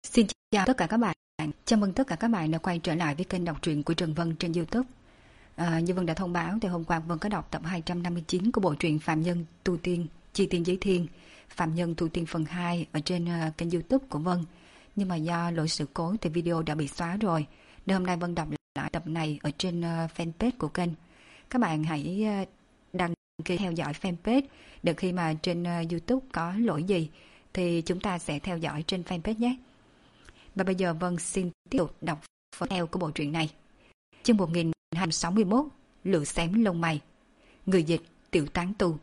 Xin chào tất cả các bạn. Chào mừng tất cả các bạn đã quay trở lại với kênh đọc truyện của Trần Vân trên YouTube. Như Vân đã thông báo thì hôm qua Vân có đọc tập 259 của bộ truyện Phạm Nhân Tu Tiên Chi Tiên Giới Thiên, Phạm Nhân Tu Tiên phần 2 ở trên kênh YouTube của Vân. Nhưng mà do lỗi sự cố thì video đã bị xóa rồi, nên hôm nay Vân đọc lại tập này ở trên fanpage của kênh. Các bạn hãy đăng ký theo dõi fanpage để khi mà trên YouTube có lỗi gì thì chúng ta sẽ theo dõi trên fanpage nhé. Và bây giờ Vân xin tiếp tục đọc phần theo của bộ truyện này. Chương 1261, Lửa xém lông mày. Người dịch Tiểu Tán Tu.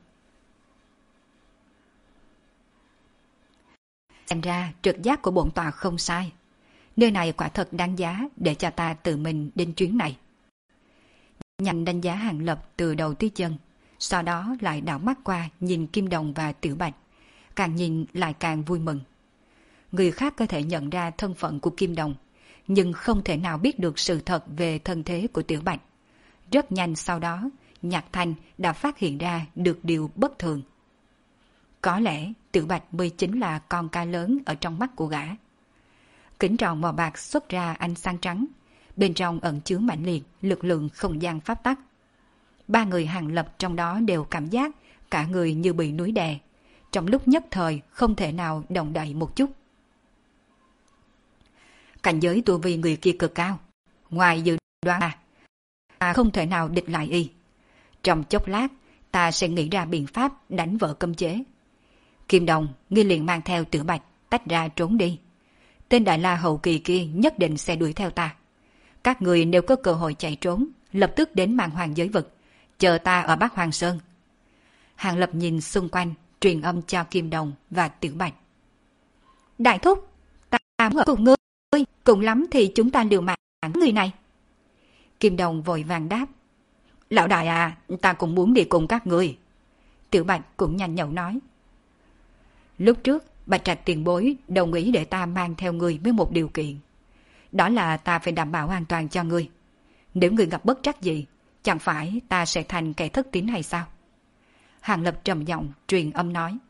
Xem ra trực giác của bổn tọa không sai. Nơi này quả thật đáng giá để cho ta tự mình đến chuyến này. Nhanh đánh giá Hàng Lập từ đầu tới chân, sau đó lại đảo mắt qua nhìn Kim Đồng và Tiểu Bạch. Càng nhìn lại càng vui mừng. Người khác có thể nhận ra thân phận của Kim Đồng, nhưng không thể nào biết được sự thật về thân thế của Tiểu Bạch. Rất nhanh sau đó, Nhạc Thanh đã phát hiện ra được điều bất thường. Có lẽ Tiểu Bạch mới chính là con cá lớn ở trong mắt của gã. Kính tròn màu bạc xuất ra ánh sáng trắng, bên trong ẩn chứa mãnh liệt lực lượng không gian pháp tắc. Ba người Hàng Lập trong đó đều cảm giác cả người như bị núi đè, trong lúc nhất thời không thể nào động đậy một chút. Cảnh giới tu vi người kia cực cao, ngoài dự đoán ta không thể nào địch lại y. Trong chốc lát ta sẽ nghĩ ra biện pháp đánh vỡ cấm chế. Kim Đồng, ngươi liền mang theo Tiểu Bạch tách ra trốn đi. Tên Đại La hậu kỳ kia nhất định sẽ đuổi theo ta. Các người nếu có cơ hội chạy trốn, lập tức đến Màn Hoàng giới vực, chờ ta ở Bắc Hoàng Sơn. Hàng Lập nhìn xung quanh, truyền âm cho Kim Đồng và Tiểu Bạch. Đại thúc, ta ở cùng ngươi, cùng lắm thì chúng ta liều mạng người này. Kim Đồng vội vàng đáp. Lão đại à, ta cũng muốn đi cùng các người. Tiểu Bạch cũng nhanh nhậu nói. Lúc trước, Bạch Trạch tiền bối đồng ý để ta mang theo người với một điều kiện. Đó là ta phải đảm bảo an toàn cho ngươi. Nếu ngươi gặp bất trắc gì, chẳng phải ta sẽ thành kẻ thất tín hay sao? Hàng Lập trầm giọng truyền âm nói.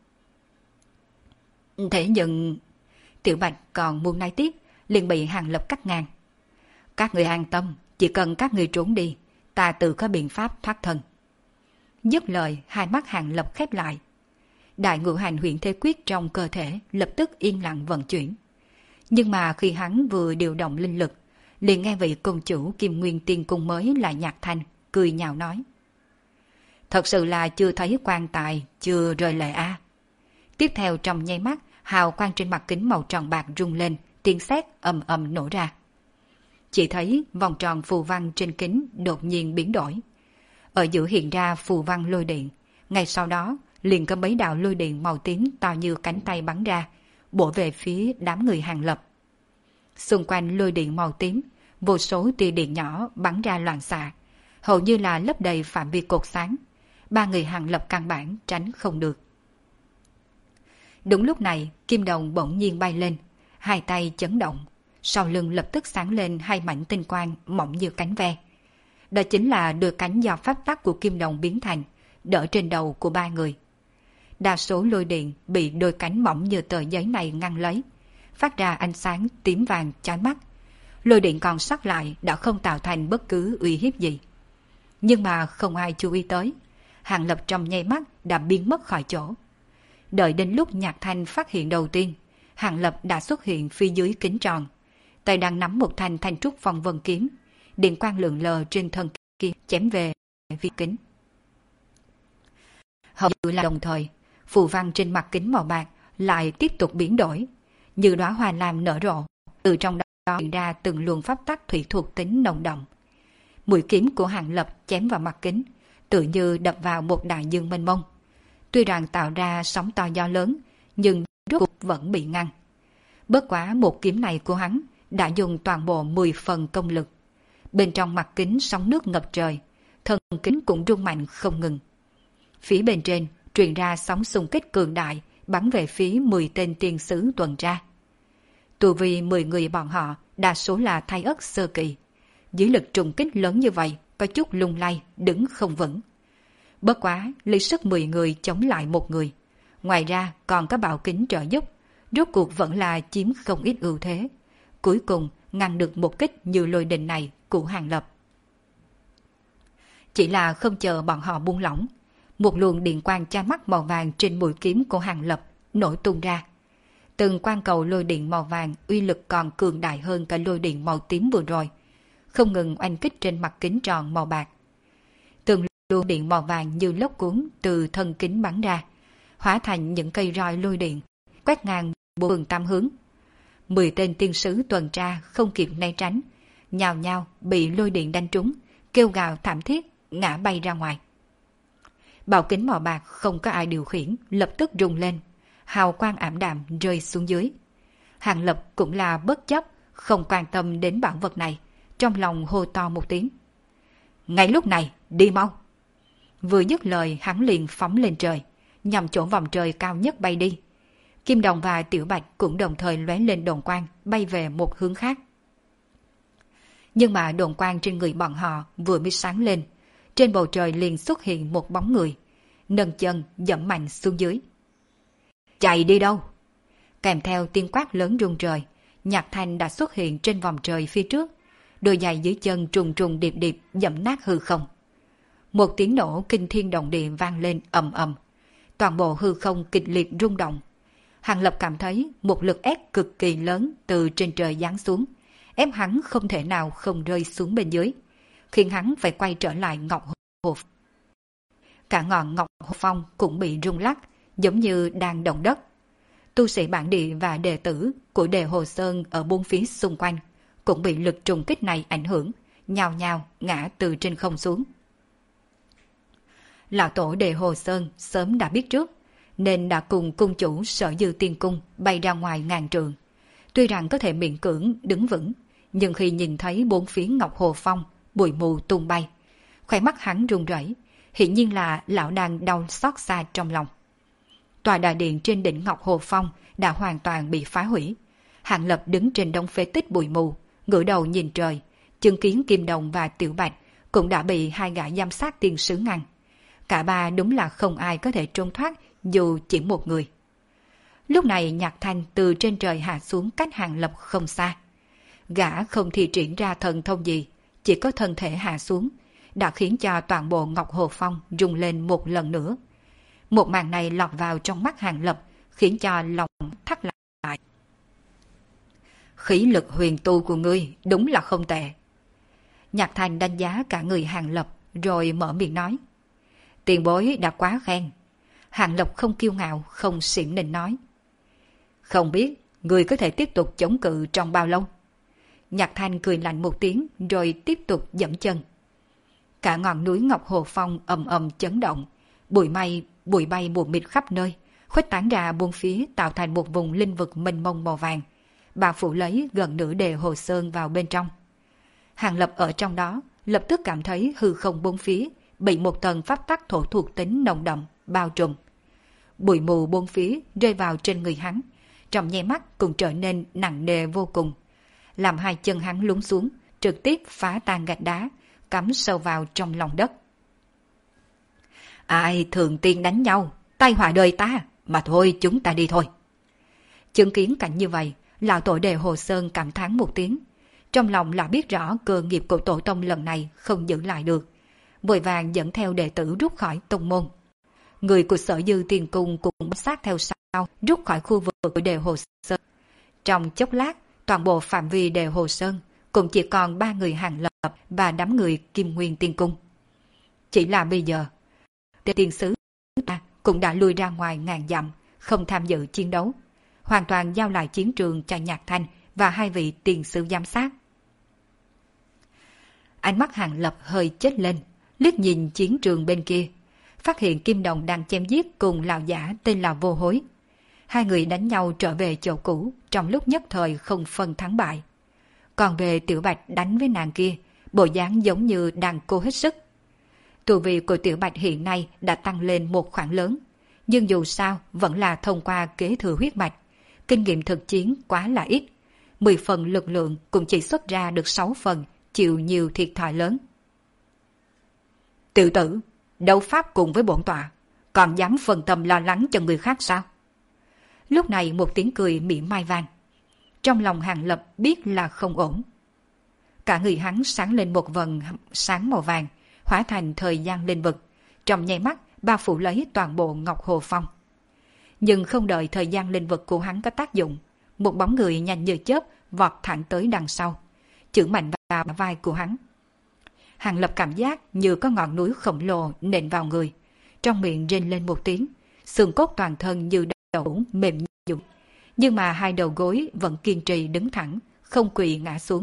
Thế nhưng... Tiểu Bạch còn muốn nói tiếp, liền bị Hàng Lập cắt ngang. Các người an tâm, chỉ cần các người trốn đi, ta tự có biện pháp thoát thân. Dứt lời, hai mắt Hàng Lập khép lại. Đại ngũ hành huyền thế quyết trong cơ thể lập tức yên lặng vận chuyển. Nhưng mà khi hắn vừa điều động linh lực, liền nghe vị công chủ Kim Nguyên Tiên Cung mới là Nhạc Thanh, cười nhạo nói. Thật sự là chưa thấy quan tài, chưa rơi lệ a. Tiếp theo trong nháy mắt, hào quang trên mặt kính màu tròn bạc rung lên, tiếng sét ầm ầm nổ ra. Chỉ thấy vòng tròn phù văn trên kính đột nhiên biến đổi. Ở giữa hiện ra phù văn lôi điện, ngay sau đó liền có mấy đạo lôi điện màu tím to như cánh tay bắn ra, bổ về phía đám người Hàng Lập. Xung quanh lôi điện màu tím, vô số tia điện nhỏ bắn ra loạn xạ, hầu như là lấp đầy phạm vi cột sáng. Ba người Hàng Lập căn bản tránh không được. Đúng lúc này, Kim Đồng bỗng nhiên bay lên, hai tay chấn động, sau lưng lập tức sáng lên hai mảnh tinh quang mỏng như cánh ve. Đó chính là đôi cánh do pháp tắc của Kim Đồng biến thành, đỡ trên đầu của ba người. Đa số lôi điện bị đôi cánh mỏng như tờ giấy này ngăn lấy, phát ra ánh sáng tím vàng chói mắt. Lôi điện còn sót lại đã không tạo thành bất cứ uy hiếp gì. Nhưng mà không ai chú ý tới, Hàng Lập trong nháy mắt đã biến mất khỏi chỗ. Đợi đến lúc Nhạc Thanh phát hiện đầu tiên, Hàng Lập đã xuất hiện phía dưới kính tròn, tay đang nắm một thanh thanh trúc phong vân kiếm, điện quang lượn lờ trên thân kiếm chém về phía kính. Hầu như là đồng thời, phù văn trên mặt kính màu bạc lại tiếp tục biến đổi, như đóa hoa lam nở rộ, từ trong đó hiện ra từng luồng pháp tắc thủy thuộc tính nồng đậm. Mũi kiếm của Hàng Lập chém vào mặt kính, tự như đập vào một đại dương mênh mông. Tuy rằng tạo ra sóng to gió lớn, nhưng rốt cuộc vẫn bị ngăn. Bất quá một kiếm này của hắn đã dùng toàn bộ 10 phần công lực. Bên trong mặt kính sóng nước ngập trời, thân kính cũng rung mạnh không ngừng. Phía bên trên truyền ra sóng xung kích cường đại, bắn về phía 10 tên tiên sứ tuần tra. Tu vi 10 người bọn họ đa số là thái ất sơ kỳ. Dưới lực trùng kích lớn như vậy, có chút lung lay, đứng không vững. Bất quá, lấy sức 10 người chống lại một người. Ngoài ra còn có bảo kính trợ giúp. rốt cuộc vẫn là chiếm không ít ưu thế. Cuối cùng ngăn được một kích như lôi đình này của Hàng Lập. Chỉ là không chờ bọn họ buông lỏng, một luồng điện quang chói mắt màu vàng trên mũi kiếm của Hàng Lập nổi tung ra. Từng quang cầu lôi điện màu vàng uy lực còn cường đại hơn cả lôi điện màu tím vừa rồi, không ngừng oanh kích trên mặt kính tròn màu bạc. Từng luồng điện màu vàng như lốc cuốn từ thân kính bắn ra, hóa thành những cây roi lôi điện, quét ngang bốn phương tám hướng. 10 tên tiên sứ tuần tra không kịp né tránh, nhào nhào bị lôi điện đánh trúng, kêu gào thảm thiết, ngã bay ra ngoài. Bảo kính màu bạc không có ai điều khiển, lập tức rung lên, hào quang ảm đạm rơi xuống dưới. Hàng Lập cũng là bất chấp, không quan tâm đến bảo vật này, trong lòng hô to một tiếng. Ngay lúc này, đi mau! Vừa dứt lời hắn liền phóng lên trời, nhằm chỗ vòng trời cao nhất bay đi. Kim Đồng và Tiểu Bạch cũng đồng thời lóe lên đồn quang, bay về một hướng khác. Nhưng mà đồn quang trên người bọn họ vừa mới sáng lên, trên bầu trời liền xuất hiện một bóng người, nâng chân dẫm mạnh xuống dưới. Chạy đi đâu? Kèm theo tiếng quát lớn rung trời, Nhạc Thanh đã xuất hiện trên vòng trời phía trước, đôi giày dưới chân trùng trùng điệp điệp dẫm nát hư không. Một tiếng nổ kinh thiên động địa vang lên ầm ầm, toàn bộ hư không kịch liệt rung động. Hàng Lập cảm thấy một lực ép cực kỳ lớn từ trên trời giáng xuống, ép hắn không thể nào không rơi xuống bên dưới, khiến hắn phải quay trở lại Ngọc Hồ. Cả ngọn Ngọc Hồ Phong cũng bị rung lắc, giống như đang động đất. Tu sĩ bản địa và đệ tử của Đề Hồ Sơn ở bốn phía xung quanh cũng bị lực trùng kích này ảnh hưởng, nhào nhào ngã từ trên không xuống. Lão tổ Đề Hồ Sơn sớm đã biết trước, nên đã cùng cung chủ Sở Dư Tiên Cung bay ra ngoài ngàn trượng. Tuy rằng có thể miễn cưỡng đứng vững, nhưng khi nhìn thấy bốn phía Ngọc Hồ Phong bụi mù tung bay, khóe mắt hắn run rẩy, hiển nhiên là lão đang đau xót xa trong lòng. Tòa đại điện trên đỉnh Ngọc Hồ Phong đã hoàn toàn bị phá hủy. Hàng Lập đứng trên đống phế tích bụi mù, ngửa đầu nhìn trời, chứng kiến Kim Đồng và Tiểu Bạch cũng đã bị hai gã giám sát tiên sứ ngăn. Cả ba đúng là không ai có thể trốn thoát dù chỉ một người. Lúc này Nhạc Thanh từ trên trời hạ xuống cách Hàng Lập không xa. Gã không thi triển ra thần thông gì, chỉ có thân thể hạ xuống, đã khiến cho toàn bộ Ngọc Hồ Phong rung lên một lần nữa. Một màn này lọt vào trong mắt Hàng Lập, khiến cho lòng thắt lại. Khí lực huyền tu của ngươi đúng là không tệ. Nhạc Thanh đánh giá cả người Hàng Lập rồi mở miệng nói. Tiền bối đã quá khen. Hàng Lập không kiêu ngạo, không xiểm nịnh nói. Không biết ngươi có thể tiếp tục chống cự trong bao lâu? Nhạc Thanh cười lạnh một tiếng rồi tiếp tục dẫm chân. Cả ngọn núi Ngọc Hồ Phong ầm ầm chấn động, bụi bay mù mịt khắp nơi, khuếch tán ra buông phía tạo thành một vùng linh vực mênh mông màu vàng, bao phủ lấy gần nửa Đề Hồ Sơn vào bên trong. Hàng Lập ở trong đó lập tức cảm thấy hư không bốn phía bị một tầng pháp tắc thổ thuộc tính nồng đậm bao trùm. Bụi mù bốn phía rơi vào trên người hắn, trong nháy mắt cũng trở nên nặng nề vô cùng, làm hai chân hắn lún xuống, trực tiếp phá tan gạch đá, cắm sâu vào trong lòng đất. Ai thường tiên đánh nhau, tai họa đời ta, mà thôi chúng ta đi thôi. Chứng kiến cảnh như vậy, lão tổ Đề Hồ Sơn cảm thán một tiếng. Trong lòng lão biết rõ cơ nghiệp của tổ tông lần này không giữ lại được, vội vàng dẫn theo đệ tử rút khỏi tông môn. Người của Sở Dư Tiên Cung cũng sát theo sau, rút khỏi khu vực của Đề Hồ Sơn. Trong chốc lát, toàn bộ phạm vi Đề Hồ Sơn cũng chỉ còn 3 người Hàng Lập và đám người Kim Nguyên Tiên Cung. Chỉ là bây giờ, tiên sứ cũng đã lui ra ngoài ngàn dặm, không tham dự chiến đấu, hoàn toàn giao lại chiến trường cho Nhạc Thanh và hai vị tiên sứ giám sát. Ánh mắt Hàng Lập hơi chớp lên, liếc nhìn chiến trường bên kia, phát hiện Kim Đồng đang chém giết cùng lão giả tên là Vô Hối. Hai người đánh nhau trở về chỗ cũ, trong lúc nhất thời không phân thắng bại. Còn về Tiểu Bạch đánh với nàng kia, bộ dáng giống như đang cố hết sức. Tu vi của Tiểu Bạch hiện nay đã tăng lên một khoảng lớn, nhưng dù sao vẫn là thông qua kế thừa huyết mạch, kinh nghiệm thực chiến quá là ít, 10 phần lực lượng cũng chỉ xuất ra được 6 phần, chịu nhiều thiệt thòi lớn. Tiểu tử, đấu pháp cùng với bổn tọa, còn dám phân tâm lo lắng cho người khác sao? Lúc này một tiếng cười mỉa mai vang. Trong lòng Hàng Lập biết là không ổn. Cả người hắn sáng lên một vầng sáng màu vàng, hóa thành thời gian linh vực, trong nháy mắt bao phủ lấy toàn bộ Ngọc Hồ Phong. Nhưng không đợi thời gian linh vực của hắn có tác dụng, một bóng người nhanh như chớp vọt thẳng tới đằng sau, chưởng mạnh vào vai của hắn. Hàng Lập cảm giác như có ngọn núi khổng lồ nện vào người, trong miệng rên lên một tiếng, xương cốt toàn thân như đầu mềm nhũn, nhưng mà hai đầu gối vẫn kiên trì đứng thẳng, không quỳ ngã xuống.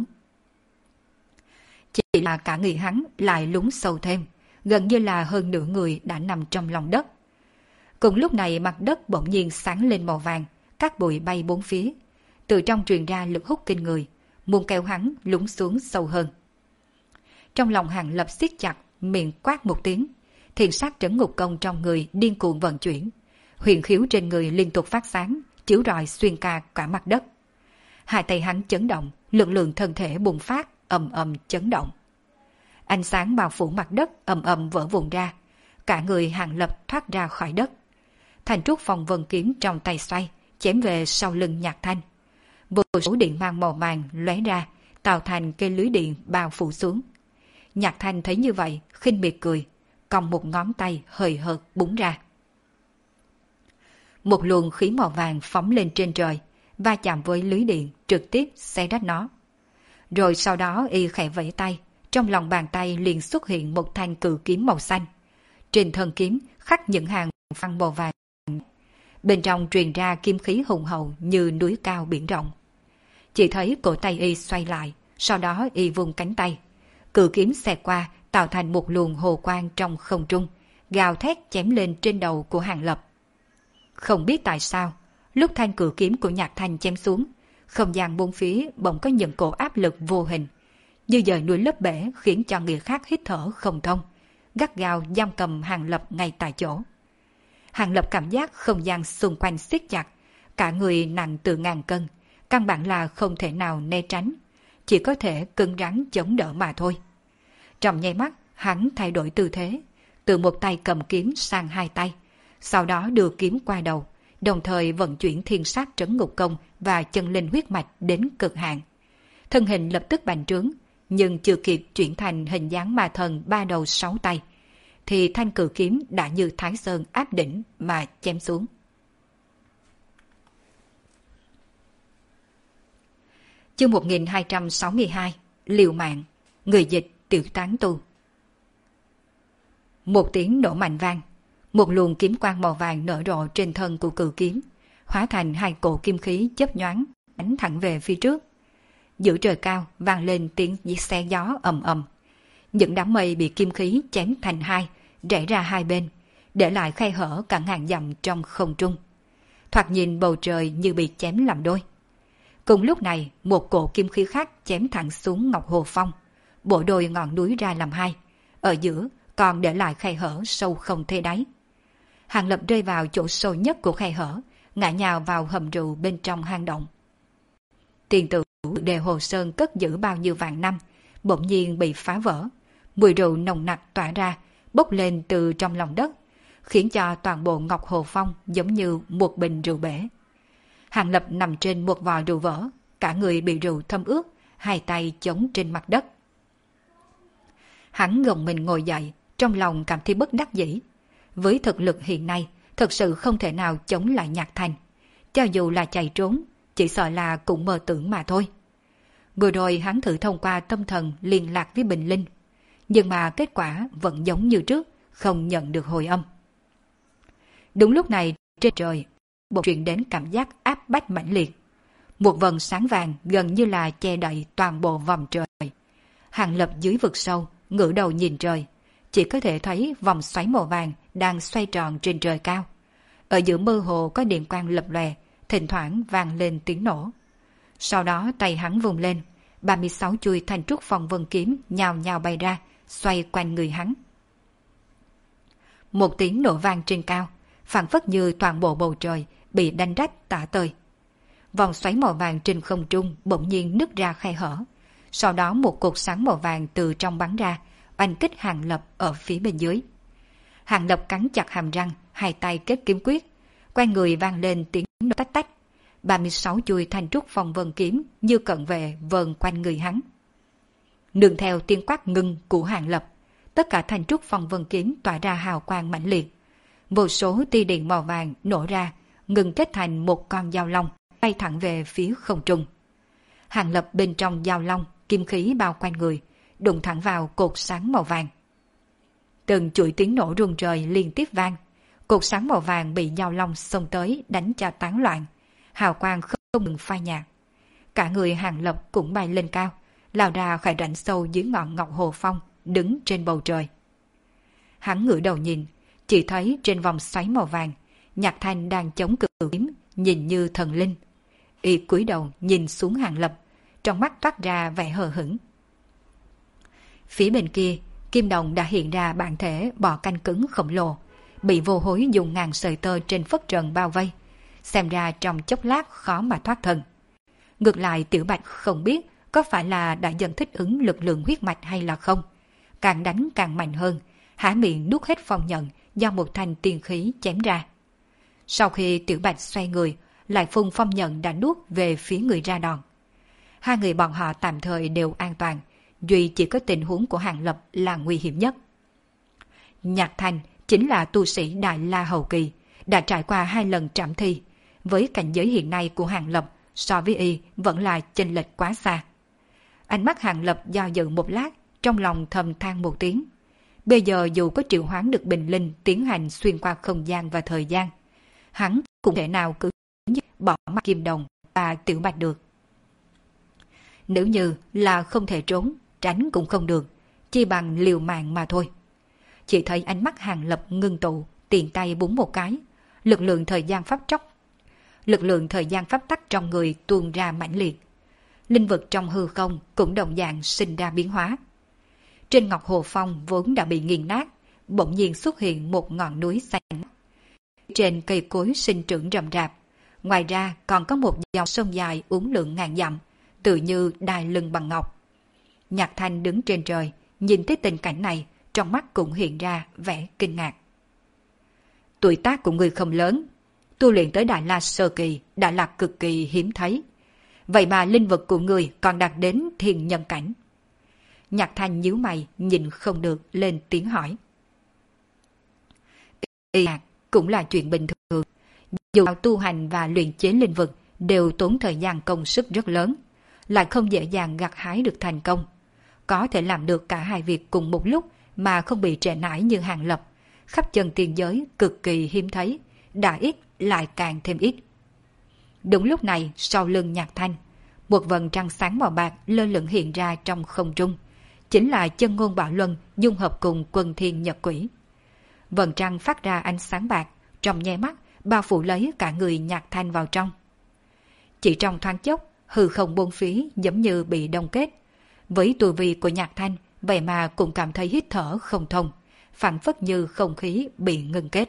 Chỉ là cả người hắn lại lún sâu thêm, gần như là hơn nửa người đã nằm trong lòng đất. Cùng lúc này mặt đất bỗng nhiên sáng lên màu vàng, các bụi bay bốn phía, từ trong truyền ra lực hút kinh người, muốn kéo hắn lún xuống sâu hơn. Trong lòng Hàng Lập siết chặt, miệng quát một tiếng, thiền sát trấn ngục công trong người điên cuồng vận chuyển, huyền khiếu trên người liên tục phát sáng, chiếu rọi xuyên ca cả mặt đất. Hai tay hắn chấn động, lực lượng thân thể bùng phát, ầm ầm chấn động. Ánh sáng bao phủ mặt đất ầm ầm vỡ vụn ra, cả người Hàng Lập thoát ra khỏi đất. Thanh trúc phong vân kiếm trong tay xoay, chém về sau lưng Nhạc Thanh. Vô số điện mang màu vàng lóe ra, tạo thành cây lưới điện bao phủ xuống. Nhạc Thanh thấy như vậy, khinh miệt cười, cong một ngón tay hời hợt búng ra. Một luồng khí màu vàng phóng lên trên trời, va chạm với lưới điện, trực tiếp xé rách nó. Rồi sau đó y khẽ vẫy tay, trong lòng bàn tay liền xuất hiện một thanh cự kiếm màu xanh. Trên thân kiếm khắc những hàng văn màu vàng. Bên trong truyền ra kim khí hùng hậu như núi cao biển rộng. Chỉ thấy cổ tay y xoay lại, sau đó y vung cánh tay. Cự kiếm xẹt qua, tạo thành một luồng hồ quang trong không trung, gào thét chém lên trên đầu của Hàng Lập. Không biết tại sao, lúc thanh cự kiếm của Nhạc Thanh chém xuống, không gian bốn phía bỗng có những cổ áp lực vô hình, như dời núi lấp bể khiến cho người khác hít thở không thông, gắt gao giam cầm Hàng Lập ngay tại chỗ. Hàng Lập cảm giác không gian xung quanh siết chặt, cả người nặng từ ngàn cân, căn bản là không thể nào né tránh, chỉ có thể cứng rắn chống đỡ mà thôi. Trong nháy mắt, hắn thay đổi tư thế, từ một tay cầm kiếm sang hai tay, sau đó đưa kiếm qua đầu, đồng thời vận chuyển thiên sát trấn ngục công và chân linh huyết mạch đến cực hạn. Thân hình lập tức bành trướng, nhưng chưa kịp chuyển thành hình dáng ma thần ba đầu sáu tay, thì thanh cự kiếm đã như Thái Sơn áp đỉnh mà chém xuống. Chương 1262, liều mạng, người dịch Tiểu Tán Tu. Một tiếng nổ mạnh vang, một luồng kiếm quang màu vàng nở rộ trên thân của cự kiếm, hóa thành hai cổ kim khí chớp nhoáng, đánh thẳng về phía trước. Giữa trời cao vang lên tiếng xe gió ầm ầm. Những đám mây bị kim khí chém thành hai, rẽ ra hai bên, để lại khe hở cả ngàn dặm trong không trung. Thoạt nhìn bầu trời như bị chém làm đôi. Cùng lúc này, một cổ kim khí khác chém thẳng xuống Ngọc Hồ Phong, bổ đôi ngọn núi ra làm hai, ở giữa còn để lại khe hở sâu không thấy đáy. Hàng Lập rơi vào chỗ sâu nhất của khe hở, ngã nhào vào hầm rượu bên trong hang động. Tiền tử Đề Hồ Sơn cất giữ bao nhiêu vạn năm, bỗng nhiên bị phá vỡ. Mùi rượu nồng nặc tỏa ra, bốc lên từ trong lòng đất, khiến cho toàn bộ Ngọc Hồ Phong giống như một bình rượu bể. Hàng Lập nằm trên một vò rượu vỡ, cả người bị rượu thấm ướt, hai tay chống trên mặt đất. Hắn gồng mình ngồi dậy, trong lòng cảm thấy bất đắc dĩ. Với thực lực hiện nay, thật sự không thể nào chống lại Nhạc Thanh. Cho dù là chạy trốn, chỉ sợ là cũng mơ tưởng mà thôi. Vừa rồi hắn thử thông qua tâm thần liên lạc với Bình Linh, nhưng mà kết quả vẫn giống như trước, không nhận được hồi âm. Đúng lúc này, trên trời bỗng truyền đến cảm giác áp bách mãnh liệt. Một vầng sáng vàng gần như là che đậy toàn bộ vòng trời. Hàng Lập dưới vực sâu, ngửa đầu nhìn trời, chỉ có thể thấy vòng xoáy màu vàng đang xoay tròn trên trời cao. Ở giữa mơ hồ có điện quang lập lòe, thỉnh thoảng vang lên tiếng nổ. Sau đó tay hắn vùng lên, 36 chuôi thanh trúc phong vân kiếm nhào nhào bay ra, xoay quanh người hắn. Một tiếng nổ vang trên cao, phảng phất như toàn bộ bầu trời bị đánh rách tả tơi. Vòng xoáy màu vàng trên không trung bỗng nhiên nứt ra khe hở. Sau đó một cột sáng màu vàng từ trong bắn ra, oanh kích Hàng Lập ở phía bên dưới. Hàng Lập cắn chặt hàm răng, hai tay kết kiếm quyết, quanh người vang lên tiếng tách tách. 36 chuôi thanh trúc phong vân kiếm như cận vệ vờn quanh người hắn. Nương theo tiếng quát ngưng của Hàng Lập, tất cả thanh trúc phong vân kiếm tỏa ra hào quang mãnh liệt. Vô số tia điện màu vàng nổ ra, ngừng kết thành một con dao long, bay thẳng về phía không trung. Hàng Lập bên trong dao long, kim khí bao quanh người, đụng thẳng vào cột sáng màu vàng. Từng chuỗi tiếng nổ rung trời liên tiếp vang, cột sáng màu vàng bị dao long xông tới đánh cho tán loạn, hào quang không ngừng phai nhạt. Cả người Hàng Lập cũng bay lên cao, lao ra khỏi rãnh sâu dưới ngọn ngọc hồ phong, đứng trên bầu trời. Hắn ngửa đầu nhìn, chỉ thấy trên vòng xoáy màu vàng, Nhạc Thanh đang chống cự kiếm, nhìn như thần linh. Y cúi đầu nhìn xuống Hàng Lập, trong mắt toát ra vẻ hờ hững. Phía bên kia, Kim Đồng đã hiện ra bản thể bò canh cứng khổng lồ, bị Vô Hối dùng ngàn sợi tơ trên phất trần bao vây, xem ra trong chốc lát khó mà thoát thân. Ngược lại Tiểu Bạch không biết có phải là đã dần thích ứng lực lượng huyết mạch hay là không. Càng đánh càng mạnh hơn, há miệng nuốt hết phong nhận do một thanh tiên khí chém ra. Sau khi Tiểu Bạch xoay người, lại phun phong nhận đã nuốt về phía người ra đòn. Hai người bọn họ tạm thời đều an toàn, duy chỉ có tình huống của Hàng Lập là nguy hiểm nhất. Nhạc Thanh chính là tu sĩ Đại La hậu kỳ, đã trải qua 2 lần trảm thi. Với cảnh giới hiện nay của Hàng Lập, so với y vẫn là chênh lệch quá xa. Ánh mắt Hàng Lập do dự một lát, trong lòng thầm than một tiếng. Bây giờ dù có triệu hoán được bình linh tiến hành xuyên qua không gian và thời gian, hắn cũng thể nào cứ bỏ mắt Kim Đồng và Tiểu Bạch được. Nếu như là không thể trốn, tránh cũng không được, chỉ bằng liều mạng mà thôi. Chỉ thấy ánh mắt Hàng Lập ngưng tụ, tiền tay búng một cái, lực lượng thời gian pháp tắc trong người tuôn ra mãnh liệt. Linh vật trong hư không cũng đồng dạng sinh ra biến hóa. Trên ngọc hồ phong vốn đã bị nghiền nát, bỗng nhiên xuất hiện một ngọn núi xanh. Trên cây cối sinh trưởng rậm rạp, ngoài ra còn có một dòng sông dài uốn lượn ngàn dặm, tự như đai lưng bằng ngọc. Nhạc Thanh đứng trên trời, nhìn thấy tình cảnh này, trong mắt cũng hiện ra vẻ kinh ngạc. Tuổi tác của người không lớn, tu luyện tới Đại La sơ kỳ đã là cực kỳ hiếm thấy. Vậy mà linh vật của người còn đạt đến thiên nhân cảnh. Nhạc Thanh nhíu mày, nhìn không được, lên tiếng hỏi. Y cũng là chuyện bình thường. Dù tu hành và luyện chế linh vật đều tốn thời gian công sức rất lớn, lại không dễ dàng gặt hái được thành công. Có thể làm được cả hai việc cùng một lúc mà không bị trễ nải như Hàng Lập, khắp chân tiền giới cực kỳ hiếm thấy, đã ít lại càng thêm ít. Đúng lúc này, sau lưng Nhạc Thanh, một vầng trăng sáng màu bạc lơ lửng hiện ra trong không trung, chính là Chân Ngôn Bảo Luân dung hợp cùng Quân Thiên Nhật Quỷ. Vầng trăng phát ra ánh sáng bạc, trong nháy mắt bao phủ lấy cả người Nhạc Thanh vào trong. Chỉ trong thoáng chốc, hư không bốn phía giống như bị đông kết. Với tu vi của Nhạc Thanh, vậy mà cũng cảm thấy hít thở không thông, phảng phất như không khí bị ngưng kết.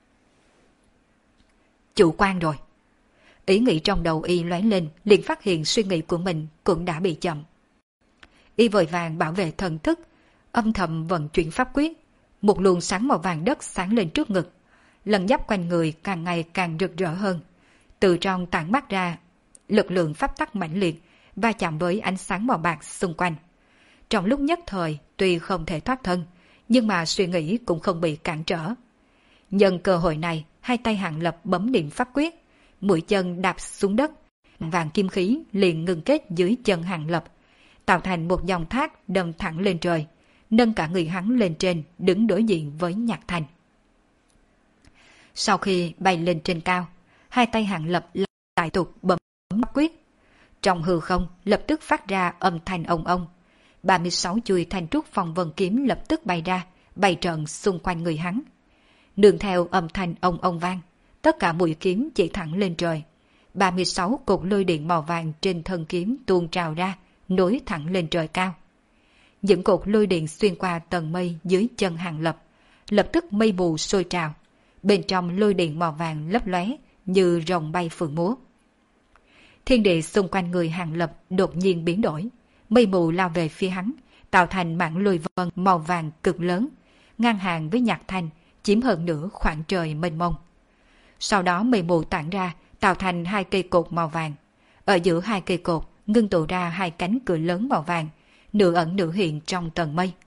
Chủ quan rồi. Ý nghĩ trong đầu y lóe lên, liền phát hiện suy nghĩ của mình cũng đã bị chậm. Y vội vàng bảo vệ thần thức, âm thầm vận chuyển pháp quyết. Một luồng sáng màu vàng đất sáng lên trước ngực, lần giáp quanh người càng ngày càng rực rỡ hơn. Từ trong tản mát ra lực lượng pháp tắc mãnh liệt, va chạm với ánh sáng màu bạc xung quanh. Trong lúc nhất thời, tuy không thể thoát thân, nhưng mà suy nghĩ cũng không bị cản trở. Nhân cơ hội này, hai tay Hàng Lập bấm niệm pháp quyết, mũi chân đạp xuống đất, vàng kim khí liền ngừng kết dưới chân Hàng Lập, tạo thành một dòng thác đâm thẳng lên trời, nâng cả người hắn lên trên, đứng đối diện với Nhạc Thanh. Sau khi bay lên trên cao, hai tay Hàng Lập lại tục bấm pháp quyết. Trong hư không lập tức phát ra âm thanh ông ông. 36 chuôi thanh trúc phong vân kiếm lập tức bay ra, bay trận xung quanh người hắn. Nương theo âm thanh ông ông vang, tất cả mũi kiếm chỉ thẳng lên trời. 36 cột lôi điện màu vàng trên thân kiếm tuôn trào ra, nối thẳng lên trời cao. Những cột lôi điện xuyên qua tầng mây dưới chân Hàng Lập, lập tức mây mù sôi trào. Bên trong lôi điện màu vàng lấp lóe như rồng bay phượng múa. Thiên địa xung quanh người Hàng Lập đột nhiên biến đổi, mây mù lao về phía hắn, tạo thành mảng lôi vân màu vàng cực lớn, ngang hàng với Nhạc Thanh, chiếm hơn nửa khoảng trời mênh mông. Sau đó mây mù tản ra, tạo thành 2 cây cột màu vàng. Ở giữa 2 cây cột ngưng tụ ra 2 cánh cửa lớn màu vàng, nửa ẩn nửa hiện trong tầng mây.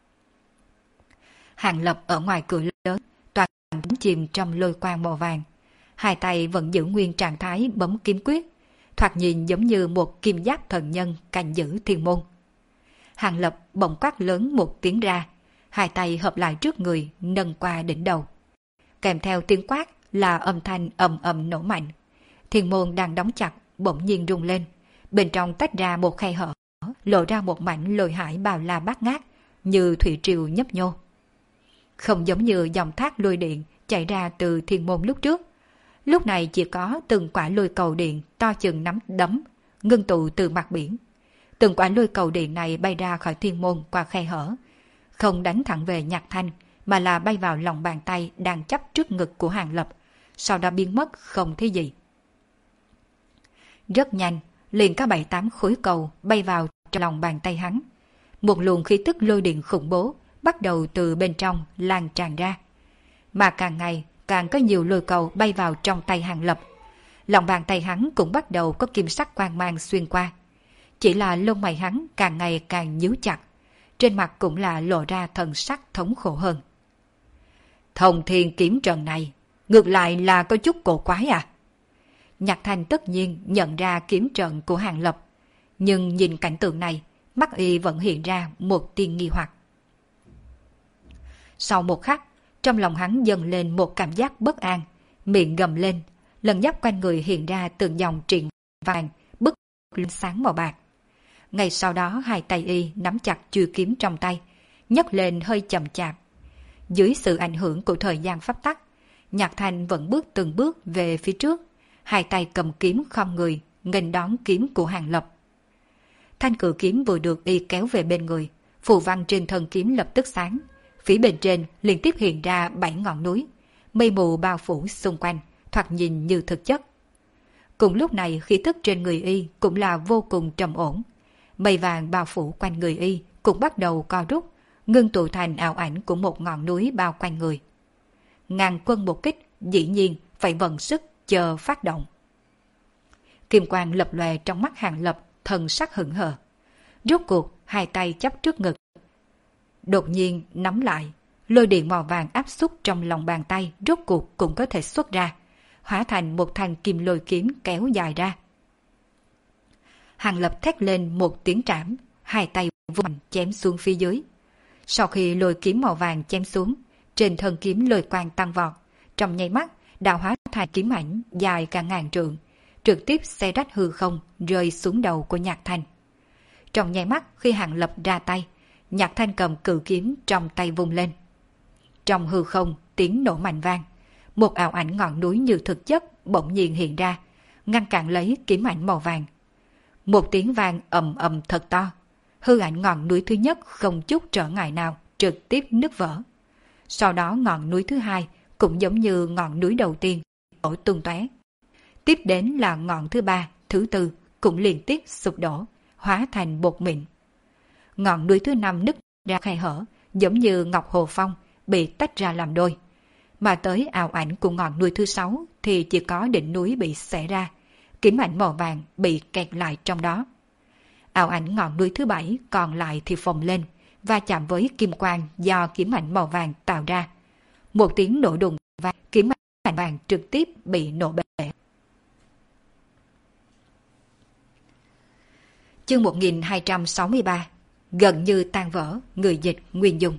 Hàng Lập ở ngoài cửa lớn, toàn chìm trong lôi quang màu vàng. 2 tay vẫn giữ nguyên trạng thái bấm kiếm quyết, thoạt nhìn giống như một kim giáp thần nhân canh giữ thiên môn. Hàng Lập bỗng quát lớn một tiếng ra, 2 tay hợp lại trước người nâng qua đỉnh đầu. Kèm theo tiếng quát là âm thanh ầm ầm nổ mạnh. Thiên môn đang đóng chặt bỗng nhiên rung lên, bên trong tách ra một khe hở, lộ ra một mảnh lôi hải bao la bát ngát như thủy triều nhấp nhô. Không giống như dòng thác lôi điện chảy ra từ thiên môn lúc trước. Lúc này chỉ có từng quả lôi cầu điện to chừng nắm đấm, ngưng tụ từ mặt biển. Từng quả lôi cầu điện này bay ra khỏi thiên môn qua khe hở, không đánh thẳng về Nhạc Thanh, mà là bay vào lòng bàn tay đang chắp trước ngực của Hàng Lập, sau đó biến mất không thấy gì. Rất nhanh, liền có 7-8 khối cầu bay vào trong lòng bàn tay hắn. Một luồng khí tức lôi điện khủng bố bắt đầu từ bên trong lan tràn ra. Mà càng ngày càng có nhiều lôi cầu bay vào trong tay Hàng Lập. Lòng bàn tay hắn cũng bắt đầu có kim sắc quang mang xuyên qua. Chỉ là lông mày hắn càng ngày càng nhíu chặt, trên mặt cũng là lộ ra thần sắc thống khổ hơn. Thông thiên kiếm trận này, ngược lại là có chút cổ quái à? Nhạc Thanh tất nhiên nhận ra kiếm trận của Hàng Lập, nhưng nhìn cảnh tượng này, mắt y vẫn hiện ra một tia nghi hoặc. Sau một khắc, trong lòng hắn dâng lên một cảm giác bất an, miệng gầm lên, lần giáp quanh người hiện ra từng dòng triện vàng, bức lên sáng màu bạc. Ngay sau đó 2 tay y nắm chặt chuôi kiếm trong tay, nhấc lên hơi chậm chạp. Dưới sự ảnh hưởng của thời gian pháp tắc, Nhạc Thanh vẫn bước từng bước về phía trước, 2 tay cầm kiếm khom người, nghênh đón kiếm của Hàng Lập. Thanh cự kiếm vừa được y kéo về bên người, phù văn trên thân kiếm lập tức sáng, phía bên trên liên tiếp hiện ra 7 ngọn núi, mây mù bao phủ xung quanh, thoạt nhìn như thực chất. Cùng lúc này khí tức trên người y cũng là vô cùng trầm ổn, mây vàng bao phủ quanh người y cũng bắt đầu co rút, ngưng tụ thành ảo ảnh của một ngọn núi bao quanh người. Ngàn quân một kích, dĩ nhiên phải vận sức chờ phát động. Kim quang lập lòe trong mắt Hàng Lập, thần sắc hững hờ. Rốt cuộc 2 tay chắp trước ngực, đột nhiên nắm lại, lôi điện màu vàng áp xúc trong lòng bàn tay rốt cuộc cũng có thể xuất ra, hóa thành một thanh kim lôi kiếm kéo dài ra. Hàng Lập thét lên một tiếng trảm, 2 tay vô mạnh chém xuống phía dưới. Sau khi lôi kiếm màu vàng chém xuống, trên thân kiếm lôi quang tăng vọt, trong nháy mắt đã hóa thành kiếm ảnh dài cả ngàn trượng, trực tiếp xé rách hư không rơi xuống đầu của Nhạc Thanh. Trong nháy mắt khi Hàng Lập ra tay, Nhạc Thanh cầm cự kiếm trong tay vung lên. Trong hư không tiếng nổ mạnh vang, một ảo ảnh ngọn núi như thực chất bỗng nhiên hiện ra, ngăn cản lấy kiếm ảnh màu vàng. Một tiếng vang ầm ầm thật to, hư ảnh ngọn núi thứ nhất không chút trở ngại nào trực tiếp nứt vỡ. Sau đó ngọn núi thứ hai cũng giống như ngọn núi đầu tiên, đổ tung tóe. Tiếp đến là ngọn thứ ba, thứ tư cũng liên tiếp sụp đổ, hóa thành bột mịn. Ngọn núi thứ năm nứt ra khe hở, giống như ngọc hồ phong, bị tách ra làm đôi. Mà tới ảo ảnh của ngọn núi thứ sáu thì chỉ có đỉnh núi bị xẻ ra, kiếm ảnh màu vàng bị kẹt lại trong đó. Ảo ảnh ngọn núi thứ bảy còn lại thì phồng lên, và chạm với kim quang do kiếm ảnh màu vàng tạo ra. Một tiếng nổ đùng vang, kiếm ảnh vàng trực tiếp bị nổ bể. Chương 1263, gần như tan vỡ, người dịch Nguyên Dung.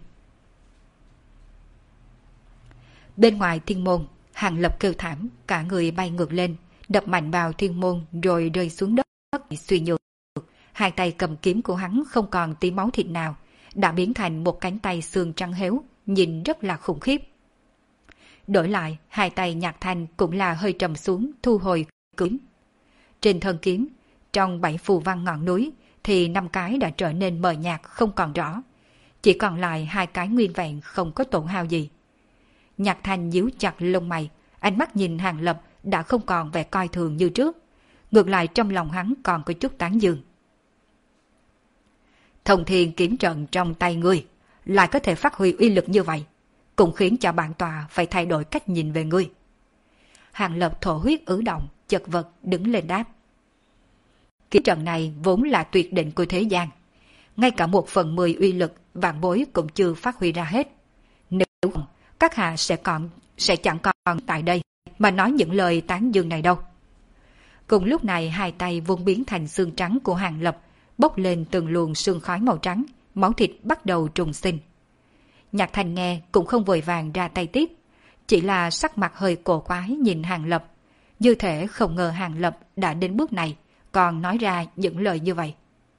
Bên ngoài thiên môn, Hàng Lập kêu thảm, cả người bay ngược lên, đập mạnh vào thiên môn rồi rơi xuống đất suy nhược. 2 tay cầm kiếm của hắn không còn tí máu thịt nào, đã biến thành một cánh tay xương trắng héo, nhìn rất là khủng khiếp. Đổi lại, 2 tay Nhạc Thanh cũng là hơi trầm xuống, thu hồi kiếm. Trên thân kiếm, trong 7 phù văn ngọn núi thì 5 cái đã trở nên mờ nhạt không còn rõ, chỉ còn lại 2 cái nguyên vẹn không có tổn hao gì. Nhạc Thanh nhíu chặt lông mày, ánh mắt nhìn Hàng Lập đã không còn vẻ coi thường như trước, ngược lại trong lòng hắn còn có chút tán dương. Thông thiên kiếm trận trong tay ngươi lại có thể phát huy uy lực như vậy, cũng khiến cho bản tòa phải thay đổi cách nhìn về ngươi. Hàng Lập thổ huyết ứ động, chật vật đứng lên đáp. Kiếm trận này vốn là tuyệt định của thế gian. Ngay cả 1/10 uy lực vạn bối cũng chưa phát huy ra hết. Nếu không, các hạ sẽ chẳng còn tại đây mà nói những lời tán dương này đâu. Cùng lúc này hai tay vung biến thành xương trắng của Hàng Lập, bốc lên từng luồng sương khói màu trắng, máu thịt bắt đầu trùng sinh. Nhạc Thành nghe cũng không vội vàng ra tay tiếp, chỉ là sắc mặt hơi cổ quái nhìn Hàng Lập, như thể không ngờ Hàng Lập đã đến bước này, còn nói ra những lời như vậy.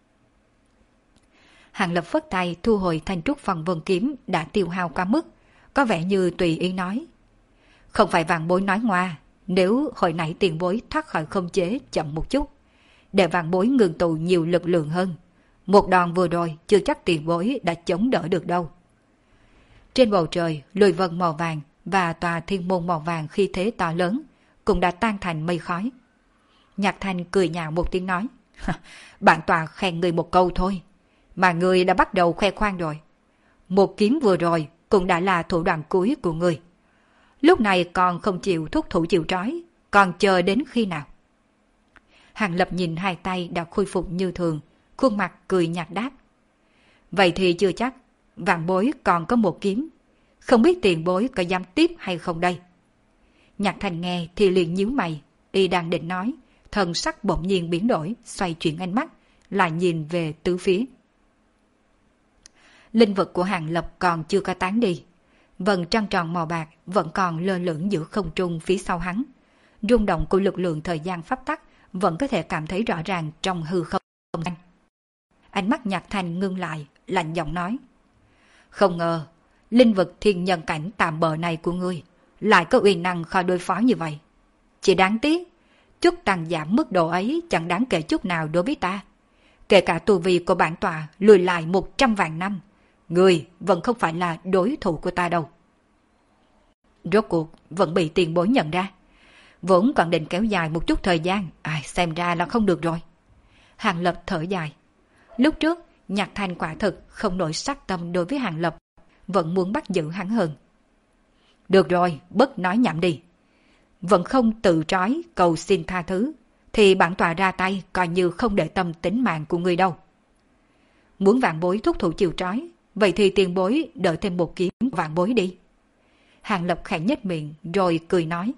Hàng Lập phất tay thu hồi thanh trúc phần vân kiếm đã tiêu hao quá mức, có vẻ như tùy ý nói. Không phải vạn bối nói ngoa, nếu hồi nãy tiền bối thoát khỏi khống chế chậm một chút, để vạn bối ngừng tụ nhiều lực lượng hơn, một đòn vừa rồi chưa chắc tiền bối đã chống đỡ được đâu. Trên bầu trời, lôi vân màu vàng và tòa thiên môn màu vàng khi thế to lớn cũng đã tan thành mây khói. Nhạc Thanh cười nhạo một tiếng nói, bản tòa khen người một câu thôi, mà người đã bắt đầu khoe khoang rồi. Một kiếm vừa rồi cũng đã là thủ đoạn cuối của người. Lúc này còn không chịu thúc thủ chịu trói, còn chờ đến khi nào? Hàng Lập nhìn hai tay đã khôi phục như thường, khuôn mặt cười nhạt đáp. Vậy thì chưa chắc, vạn bối còn có một kiếm. Không biết tiền bối có dám tiếp hay không đây? Nhạc Thành nghe thì liền nhíu mày, y đang định nói, thần sắc bỗng nhiên biến đổi, xoay chuyển ánh mắt, lại nhìn về tứ phía. Linh vật của Hàng Lập còn chưa có tán đi. Vầng trăng tròn màu bạc vẫn còn lơ lửng giữa không trung phía sau hắn. Rung động của lực lượng thời gian pháp tắc vẫn có thể cảm thấy rõ ràng trong hư không. Ánh mắt Nhạc Thành ngưng lại, lạnh giọng nói. Không ngờ, linh vật thiên nhân cảnh tạm bợ này của ngươi lại có uy năng khó đối phó như vậy. Chỉ đáng tiếc, chút tăng giảm mức độ ấy chẳng đáng kể chút nào đối với ta. Kể cả tu vi của bản tọa lùi lại 100 vạn năm, ngươi vẫn không phải là đối thủ của ta đâu. Rốt cuộc vẫn bị tiền bối nhận ra. Vốn còn định kéo dài một chút thời gian, xem ra là không được rồi. Hàng Lập thở dài. Lúc trước, Nhạc Thành quả thực không nổi sát tâm đối với Hàng Lập, vẫn muốn bắt giữ hắn hơn. Được rồi, bớt nói nhảm đi. Vẫn không tự trói cầu xin tha thứ, thì bản tọa ra tay coi như không để tâm tính mạng của người đâu. Muốn vạn bối thúc thủ chịu trói, vậy thì tiền bối đợi thêm một kiếm vạn bối đi. Hàng Lập khẽ nhếch miệng rồi cười nói.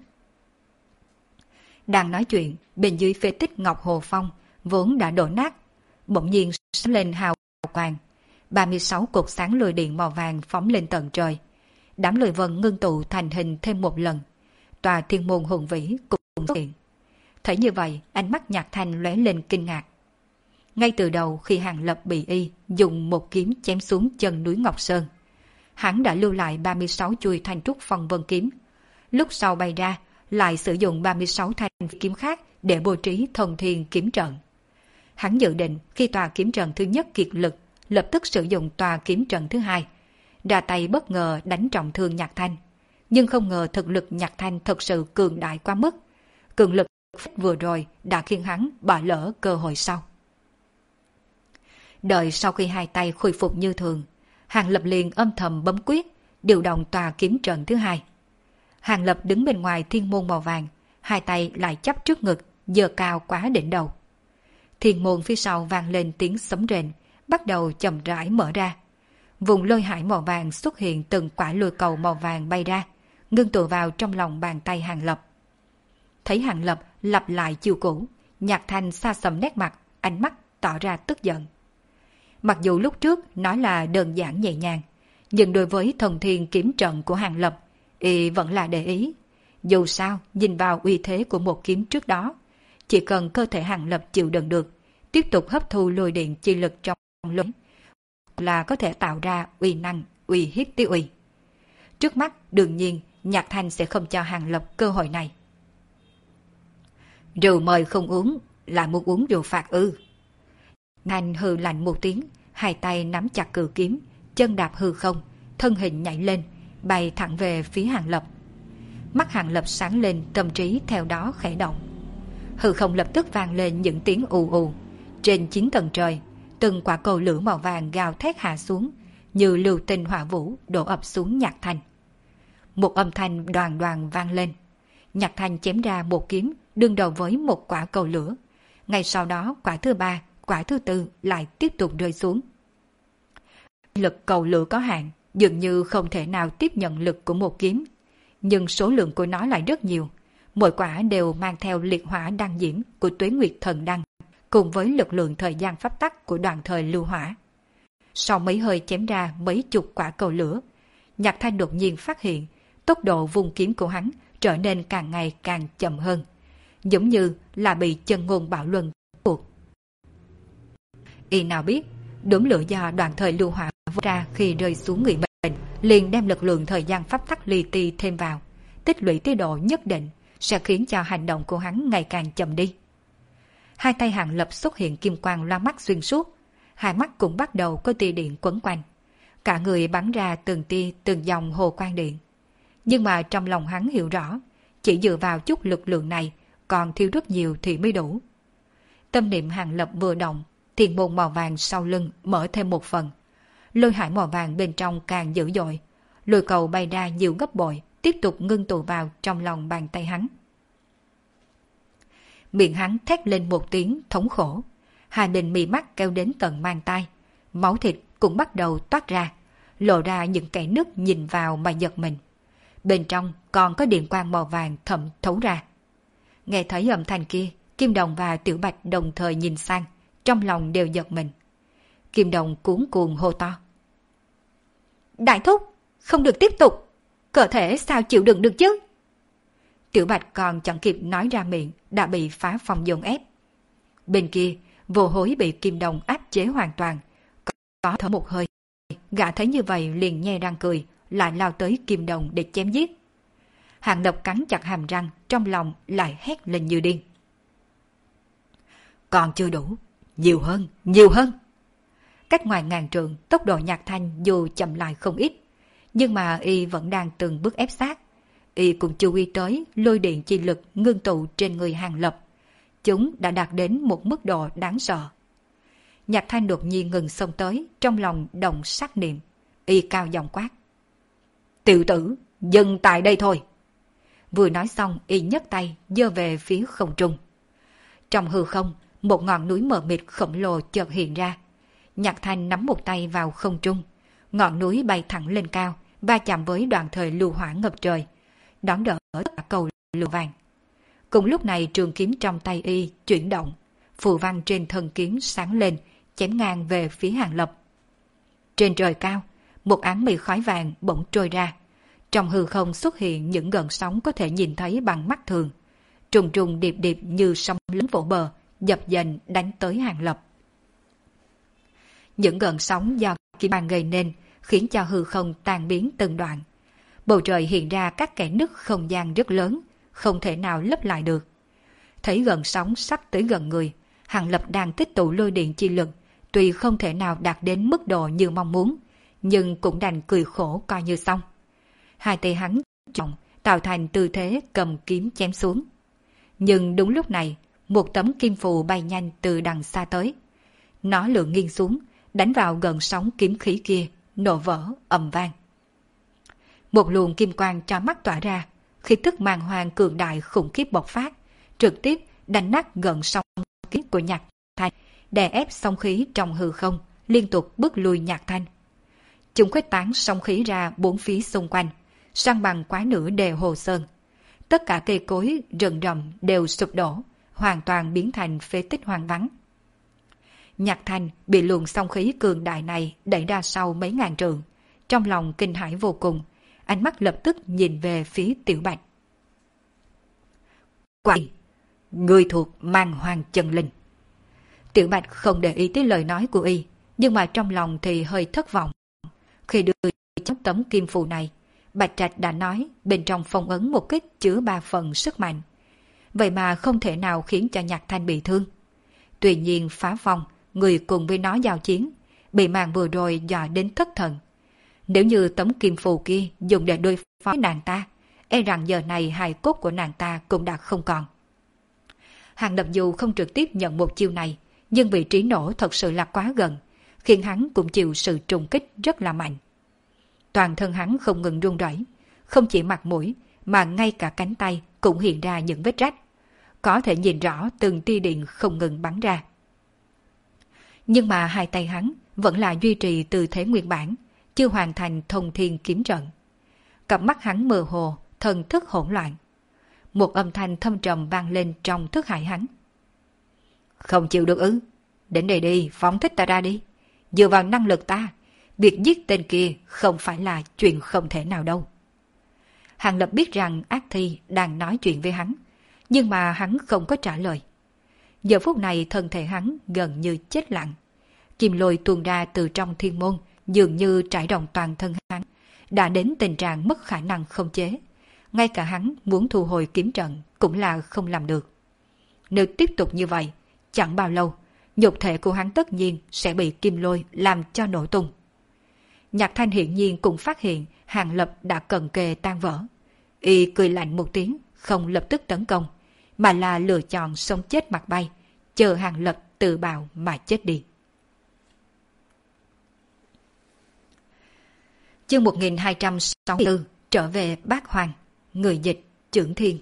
Đang nói chuyện, bên dưới phế tích Ngọc Hồ Phong vốn đã đổ nát, bỗng nhiên sáng lên hào quang. 36 cột sáng lôi điện màu vàng phóng lên tận trời. Đám lôi vân ngưng tụ thành hình thêm một lần. Tòa thiên môn hùng vĩ cũng xuất hiện. Thấy như vậy, ánh mắt Nhạc Thành lóe lên kinh ngạc. Ngay từ đầu khi Hàng Lập bị y dùng một kiếm chém xuống chân núi Ngọc Sơn, hắn đã lưu lại 36 chuôi thanh trúc phong vân kiếm. Lúc sau bay ra, lại sử dụng 36 thanh kiếm khác để bố trí thông thiên kiếm trận. Hắn dự định khi tòa kiếm trận thứ nhất kiệt lực, lập tức sử dụng tòa kiếm trận thứ hai, ra tay bất ngờ đánh trọng thương Nhạc Thanh. Nhưng không ngờ thực lực Nhạc Thanh thật sự cường đại quá mức. Cường lực vừa rồi đã khiến hắn bỏ lỡ cơ hội sau. Đợi sau khi hai tay khôi phục như thường, Hàng Lập liền âm thầm bấm quyết, điều động tòa kiếm trận thứ hai. Hàng Lập đứng bên ngoài thiên môn màu vàng, hai tay lại chắp trước ngực, giơ cao quá đỉnh đầu. Thiên môn phía sau vang lên tiếng sấm rền, bắt đầu chậm rãi mở ra. Vùng lôi hải màu vàng xuất hiện từng quả lôi cầu màu vàng bay ra, ngưng tụ vào trong lòng bàn tay Hàng Lập. Thấy Hàng Lập lặp lại chiêu cũ, Nhạc Thanh xa sầm nét mặt, ánh mắt tỏ ra tức giận. Mặc dù lúc trước nói là đơn giản nhẹ nhàng, nhưng đối với thông thiên kiếm trận của Hàng Lập, y vẫn là để ý. Dù sao, nhìn vào uy thế của một kiếm trước đó, chỉ cần cơ thể Hàng Lập chịu đựng được, tiếp tục hấp thu lôi điện chi lực trong lôi là có thể tạo ra uy năng, uy hiếp tiêu uy. Trước mắt, đương nhiên, Nhạc Thanh sẽ không cho Hàng Lập cơ hội này. Rượu mời không uống, lại muốn uống rượu phạt ư. Thanh hừ lạnh một tiếng, hai tay nắm chặt cự kiếm, chân đạp hư không, thân hình nhảy lên, bay thẳng về phía Hàng Lập. Mắt Hàng Lập sáng lên, tâm trí theo đó khẽ động. Hư không lập tức vang lên những tiếng ù ù. Trên 9 tầng trời, từng quả cầu lửa màu vàng gào thét hạ xuống, như lưu tinh hỏa vũ đổ ập xuống Nhạc Thanh. Một âm thanh đoàn đoàn vang lên. Nhạc Thanh chém ra một kiếm, đương đầu với một quả cầu lửa. Ngay sau đó quả thứ ba, quả thứ tư lại tiếp tục rơi xuống. Lực cầu lửa có hạn, dường như không thể nào tiếp nhận lực của một kiếm. Nhưng số lượng của nó lại rất nhiều. Mỗi quả đều mang theo liệt hỏa đăng diễm của Tuế Nguyệt Thần Đăng, cùng với lực lượng thời gian pháp tắc của đoạn thời lưu hỏa. Sau mấy hơi chém ra mấy chục quả cầu lửa, Nhạc Thanh đột nhiên phát hiện tốc độ vung kiếm của hắn trở nên càng ngày càng chậm hơn, giống như là bị chân ngôn bạo luân buộc. Y nào biết, đốm lửa do đoạn thời lưu hỏa vung ra khi rơi xuống người mình, liền đem lực lượng thời gian pháp tắc li ti thêm vào, tích lũy tới độ nhất định sẽ khiến cho hành động của hắn ngày càng chậm đi. Hai tay Hàng Lập xuất hiện kim quang loa mắt xuyên suốt, hai mắt cũng bắt đầu có tia điện quấn quanh. Cả người bắn ra từng tia từng dòng hồ quang điện. Nhưng mà trong lòng hắn hiểu rõ, chỉ dựa vào chút lực lượng này còn thiếu rất nhiều thì mới đủ. Tâm niệm Hàng Lập vừa động, tiền môn màu vàng sau lưng mở thêm một phần. Lôi hải màu vàng bên trong càng dữ dội, lôi cầu bay ra nhiều gấp bội, tiếp tục ngưng tụ vào trong lòng bàn tay hắn. Miệng hắn thét lên một tiếng thống khổ, hai bên mí mắt kêu đến tận mang tai, máu thịt cũng bắt đầu toát ra, lộ ra những kẽ nứt nhìn vào mà giật mình. Bên trong còn có điện quang màu vàng thẩm thấu ra. Nghe thấy âm thanh kia, Kim Đồng và Tiểu Bạch đồng thời nhìn sang, trong lòng đều giật mình. Kim Đồng cuống cuồng hô to: Đại thúc, không được tiếp tục, cơ thể sao chịu đựng được chứ? Tiểu Bạch còn chẳng kịp nói ra miệng đã bị phá phòng dồn ép. Bên kia, Vô Hối bị Kim Đồng áp chế hoàn toàn, có thở một hơi. Gã thấy như vậy liền nhe răng cười, lại lao tới Kim Đồng để chém giết. Hàng Lập cắn chặt hàm răng, trong lòng lại hét lên như điên: Còn chưa đủ, nhiều hơn, nhiều hơn. Cách ngoài ngàn trượng, tốc độ Nhạc Thanh dù chậm lại không ít, nhưng mà y vẫn đang từng bước ép sát. Y cũng chú ý tới lôi điện chi lực ngưng tụ trên người Hàng Lập. Chúng đã đạt đến một mức độ đáng sợ. Nhạc Thanh đột nhiên ngừng xông tới, trong lòng động sát niệm. Y cao giọng quát: Tiểu tử, dừng tại đây thôi. Vừa nói xong, y nhấc tay giơ về phía không trung. Trong hư không, một ngọn núi mờ mịt khổng lồ chợt hiện ra. Nhạc Thanh nắm một tay vào không trung, ngọn núi bay thẳng lên cao, va chạm với đoạn thời lưu hỏa ngập trời, đón đỡ tất cả cầu lửa vàng. Cùng lúc này trường kiếm trong tay y chuyển động, phù văn trên thân kiếm sáng lên, chém ngang về phía Hàng Lập. Trên trời cao, một áng mây khói vàng bỗng trôi ra. Trong hư không xuất hiện những gợn sóng có thể nhìn thấy bằng mắt thường, trùng trùng điệp điệp như sóng lớn vỗ bờ, dập dềnh đánh tới Hàng Lập. Những gợn sóng do kim quang gây nên khiến cho hư không tan biến từng đoạn. Bầu trời hiện ra các kẽ nứt không gian rất lớn, không thể nào lấp lại được. Thấy gợn sóng sắp tới gần người, Hàng Lập đang tích tụ lôi điện chi lực, tuy không thể nào đạt đến mức độ như mong muốn, nhưng cũng đành cười khổ coi như xong. Hai tay hắn trọng tạo thành tư thế cầm kiếm chém xuống. Nhưng đúng lúc này, một tấm kim phù bay nhanh từ đằng xa tới. Nó lượn nghiêng xuống, đánh vào gần sóng kiếm khí kia, nổ vỡ ầm vang. Một luồng kim quang cho mắt tỏa ra, khí tức màng hoàng cường đại khủng khiếp bộc phát, trực tiếp đánh nát gần sóng kiếm của Nhạc Thanh, đè ép sóng khí trong hư không, liên tục bước lùi Nhạc Thanh. Chúng khuếch tán sóng khí ra bốn phía xung quanh, san bằng quá nửa đề hồ sơn. Tất cả cây cối, rừng rậm đều sụp đổ, hoàn toàn biến thành phế tích hoang vắng. Nhạc Thanh bị luồng sóng khí cường đại này đẩy ra sau mấy ngàn trượng, trong lòng kinh hãi vô cùng, ánh mắt lập tức nhìn về phía Tiểu Bạch. Quỷ, người thuộc mang hoàng chân linh. Tiểu Bạch không để ý tới lời nói của y, nhưng mà trong lòng thì hơi thất vọng. Khi đưa trong tấm kim phù này, Bạch Trạch đã nói bên trong phong ấn một kích chứa 3 phần sức mạnh. Vậy mà không thể nào khiến cho Nhạc Thanh bị thương. Tuy nhiên phá phong, người cùng với nó giao chiến, bị màn vừa rồi dọa đến thất thần. Nếu như tấm kim phù kia dùng để đối phó với nàng ta, e rằng giờ này hài cốt của nàng ta cũng đã không còn. Hàng Lập dù không trực tiếp nhận một chiêu này, nhưng vị trí nổ thật sự là quá gần, khiến hắn cũng chịu sự trùng kích rất là mạnh. Toàn thân hắn không ngừng run rẩy, không chỉ mặt mũi mà ngay cả cánh tay cũng hiện ra những vết rách. có thể nhìn rõ từng tia điện không ngừng bắn ra. Nhưng mà hai tay hắn vẫn là duy trì tư thế nguyên bản, chưa hoàn thành thông thiên kiếm trận. Cặp mắt hắn mơ hồ, thần thức hỗn loạn. Một âm thanh thâm trầm vang lên trong thức hải hắn. Không chịu được ư? Đến đây đi, phóng thích ta ra đi. Dựa vào năng lực ta, việc giết tên kia không phải là chuyện không thể nào đâu. Hàng Lập biết rằng ác thi đang nói chuyện với hắn, nhưng mà hắn không có trả lời. Giờ phút này thân thể hắn gần như chết lặng. Kim lôi tuôn ra từ trong thiên môn, dường như trải rộng toàn thân hắn, đã đến tình trạng mất khả năng không chế. Ngay cả hắn muốn thu hồi kiếm trận cũng là không làm được. Nếu tiếp tục như vậy, chẳng bao lâu, nhục thể của hắn tất nhiên sẽ bị kim lôi làm cho nổ tung. Nhạc Thanh hiển nhiên cũng phát hiện Hàng Lập đã cận kề tan vỡ. Y cười lạnh một tiếng, không lập tức tấn công, mà là lựa chọn sống chết mặt bay, chờ Hàng Lập tự bào mà chết đi. Chương 1264 trở về Bát Hoang. Người dịch Chưởng Thiên.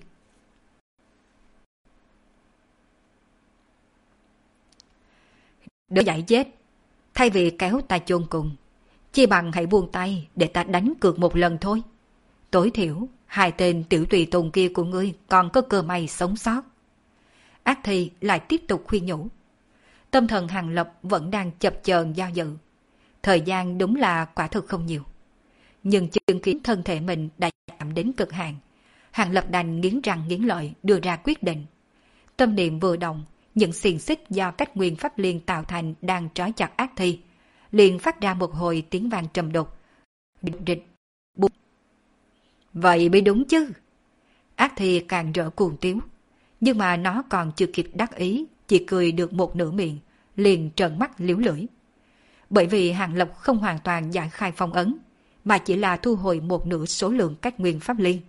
Đỡ giải chết, thay vì kéo ta chôn cùng, chi bằng hãy buông tay để ta đánh cược một lần thôi. Tối thiểu, hai tên tiểu tùy tùng kia của ngươi còn có cơ may sống sót. Ác thi lại tiếp tục khuyên nhủ. Tâm thần Hàng Lập vẫn đang chập chờn do dự. Thời gian đúng là quả thực không nhiều. Nhưng chứng kiến thân thể mình đã chạm đến cực hạn, Hàng Lập đành nghiến răng nghiến lợi đưa ra quyết định. Tâm niệm vừa động, những xiềng xích do cách nguyên pháp liên tạo thành đang trói chặt ác thi, liền phát ra một hồi tiếng vang trầm đục. Rịch, bụp. Vậy mới đúng chứ. Ác thi càng rỡ cuồng tiếu, nhưng mà nó còn chưa kịp đắc ý, chỉ cười được một nửa miệng, liền trợn mắt liếu lưỡi. Bởi vì Hàng Lập không hoàn toàn giải khai phong ấn, mà chỉ là thu hồi một nửa số lượng cách nguyên pháp liên.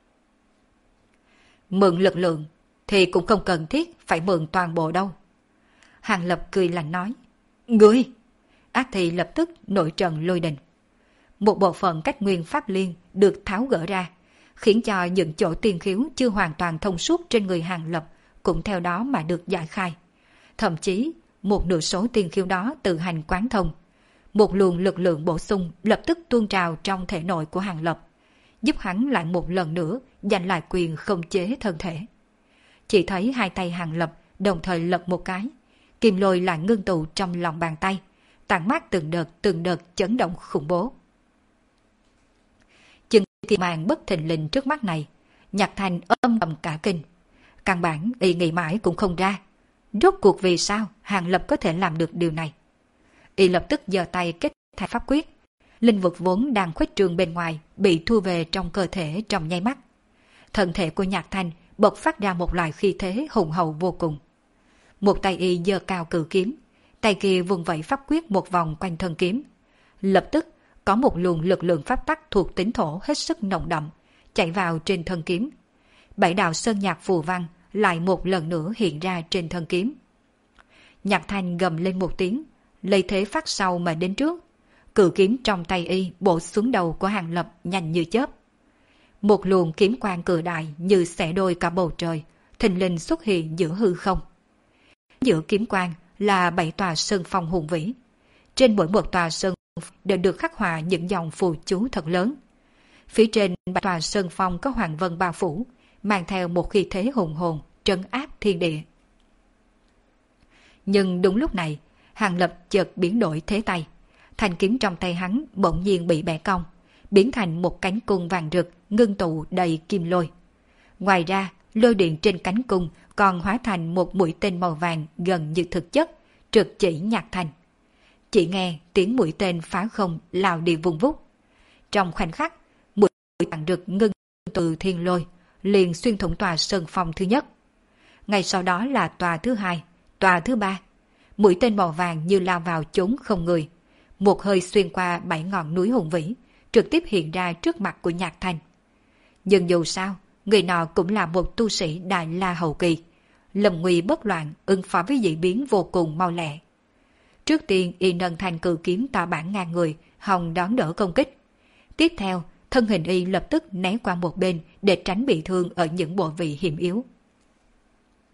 Mượn lực lượng thì cũng không cần thiết phải mượn toàn bộ đâu. Hàng Lập cười lạnh nói. Ngươi! Ác thi lập tức nổi trận lôi đình. Một bộ phận cách nguyên pháp liên được tháo gỡ ra, khiến cho những chỗ tiên khiếu chưa hoàn toàn thông suốt trên người Hàng Lập cũng theo đó mà được giải khai. Thậm chí, một nửa số tiên khiếu đó tự hành quán thông. Một luồng lực lượng bổ sung lập tức tuôn trào trong thể nội của Hàng Lập, giúp hắn lại một lần nữa giành lại quyền không chế thân thể. Chỉ thấy hai tay Hàng Lập đồng thời lật một cái, kim lôi lại ngưng tụ trong lòng bàn tay, tản mát từng đợt chấn động khủng bố. Chừng thiên màn bất thình lình trước mắt này, Nhạc Thanh âm thầm cả kinh. Căn bản y nghĩ mãi cũng không ra, rốt cuộc vì sao Hàng Lập có thể làm được điều này. Y lập tức giơ tay kết thành pháp quyết, linh vực vốn đang khuếch trương bên ngoài bị thu về trong cơ thể trong nháy mắt. Thân thể của Nhạc Thanh bộc phát ra một loại khí thế hùng hậu vô cùng. Một tay y giơ cao cự kiếm, tay kia vung vẩy pháp quyết một vòng quanh thân kiếm. Lập tức có một luồng lực lượng pháp tắc thuộc tính thổ hết sức nồng đậm chạy vào trên thân kiếm. 7 đạo sơn nhạc phù văn lại một lần nữa hiện ra trên thân kiếm. Nhạc Thanh gầm lên một tiếng, lấy thế phát sau mà đến trước. Cự kiếm trong tay y bổ xuống đầu của Hàng Lập nhanh như chớp. Một luồng kiếm quang cự đại như xẻ đôi cả bầu trời, thình lình xuất hiện giữa hư không. Giữa kiếm quang là 7 tòa sơn phong hùng vĩ. Trên mỗi một tòa sơn đều được khắc họa những dòng phù chú thật lớn. Phía trên 7 tòa sơn phong có hoàng vân bao phủ, mang theo một khí thế hùng hồn, trấn áp thiên địa. Nhưng đúng lúc này, Hàng Lập chợt biến đổi thế tay. Thanh kiếm trong tay hắn bỗng nhiên bị bẻ cong, biến thành một cánh cung vàng rực ngưng tụ đầy kim lôi. Ngoài ra, lôi điện trên cánh cung còn hóa thành một mũi tên màu vàng gần như thực chất, trực chỉ Nhạc Thanh. Chỉ nghe tiếng mũi tên phá không lao đi vung vút. Trong khoảnh khắc, mũi vàng rực ngưng từ thiên lôi, liền xuyên thủng tòa sơn phong thứ nhất. Ngay sau đó là tòa thứ hai, tòa thứ ba. Mũi tên màu vàng như lao vào chốn không người, một hơi xuyên qua 7 ngọn núi hùng vĩ, trực tiếp hiện ra trước mặt của Nhạc Thanh. Nhưng dù sao, người nọ cũng là một tu sĩ Đại La hậu kỳ, lầm nguy bất loạn, ứng phó với dị biến vô cùng mau lẹ. Trước tiên y nâng thanh cự kiếm to bản ngang người, hòng đón đỡ công kích. Tiếp theo, thân hình y lập tức né qua một bên để tránh bị thương ở những bộ vị hiểm yếu.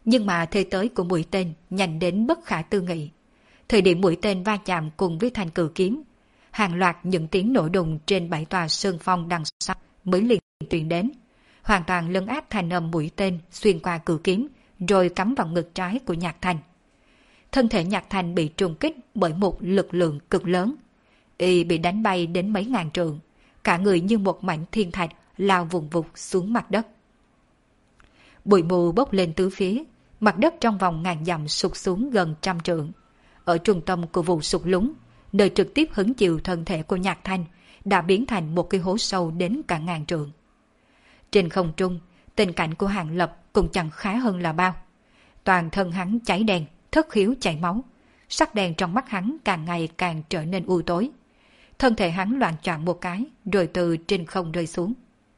Nhưng mà thế tới của mũi tên nhanh đến bất khả tư nghị. Thời điểm mũi tên va chạm cùng với thanh cử kiếm, hàng loạt những tiếng nổ đùng trên 7 tòa sơn phong đằng sau mới liền truyền đến, hoàn toàn lấn át thanh âm mũi tên xuyên qua cử kiếm, rồi cắm vào ngực trái của Nhạc Thanh. Thân thể Nhạc Thanh bị trùng kích bởi một lực lượng cực lớn. Y bị đánh bay đến mấy ngàn trượng, cả người như một mảnh thiên thạch lao vùng vụt xuống mặt đất. Bụi mù bốc lên tứ phía, mặt đất trong vòng ngàn dặm sụt xuống gần 100 trượng. Ở trung tâm của vụ sụt lún, nơi trực tiếp hứng chịu thân thể của Nhạc Thanh, đã biến thành một cái hố sâu đến cả ngàn trượng. Trên không trung, tình cảnh của Hàng Lập cũng chẳng khá hơn là bao. Toàn thân hắn cháy đen, thất khiếu chảy máu, sắc đen trong mắt hắn càng ngày càng trở nên u tối. Thân thể hắn loạng choạng một cái, rồi từ trên không rơi xuống.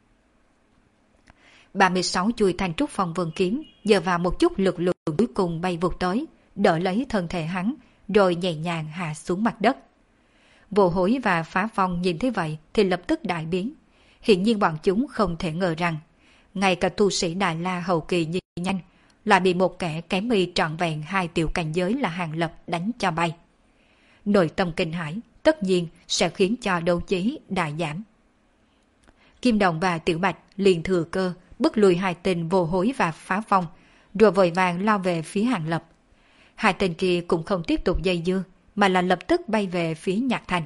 36 chuôi thanh trúc phong vân kiếm nhờ vào một chút lực lượng cuối cùng bay vụt tới, đỡ lấy thân thể hắn, rồi nhẹ nhàng hạ xuống mặt đất. Vô Hối và Phá Phong nhìn thấy vậy thì lập tức đại biến. Hiện nhiên bọn chúng không thể ngờ rằng, ngay cả tu sĩ Đại La hậu kỳ như nhanh, lại bị một kẻ kém y trọn vẹn 2 tiểu cảnh giới là Hàng Lập đánh cho bay. Nội tâm kinh hãi tất nhiên sẽ khiến cho đấu chí đại giảm. Kim Đồng và Tiểu Bạch liền thừa cơ bức lùi 2 tên Vô Hối và Phá Phong, rồi vội vàng lao về phía Hàng Lập. 2 tên kia cũng không tiếp tục dây dưa, mà là lập tức bay về phía Nhạc Thanh.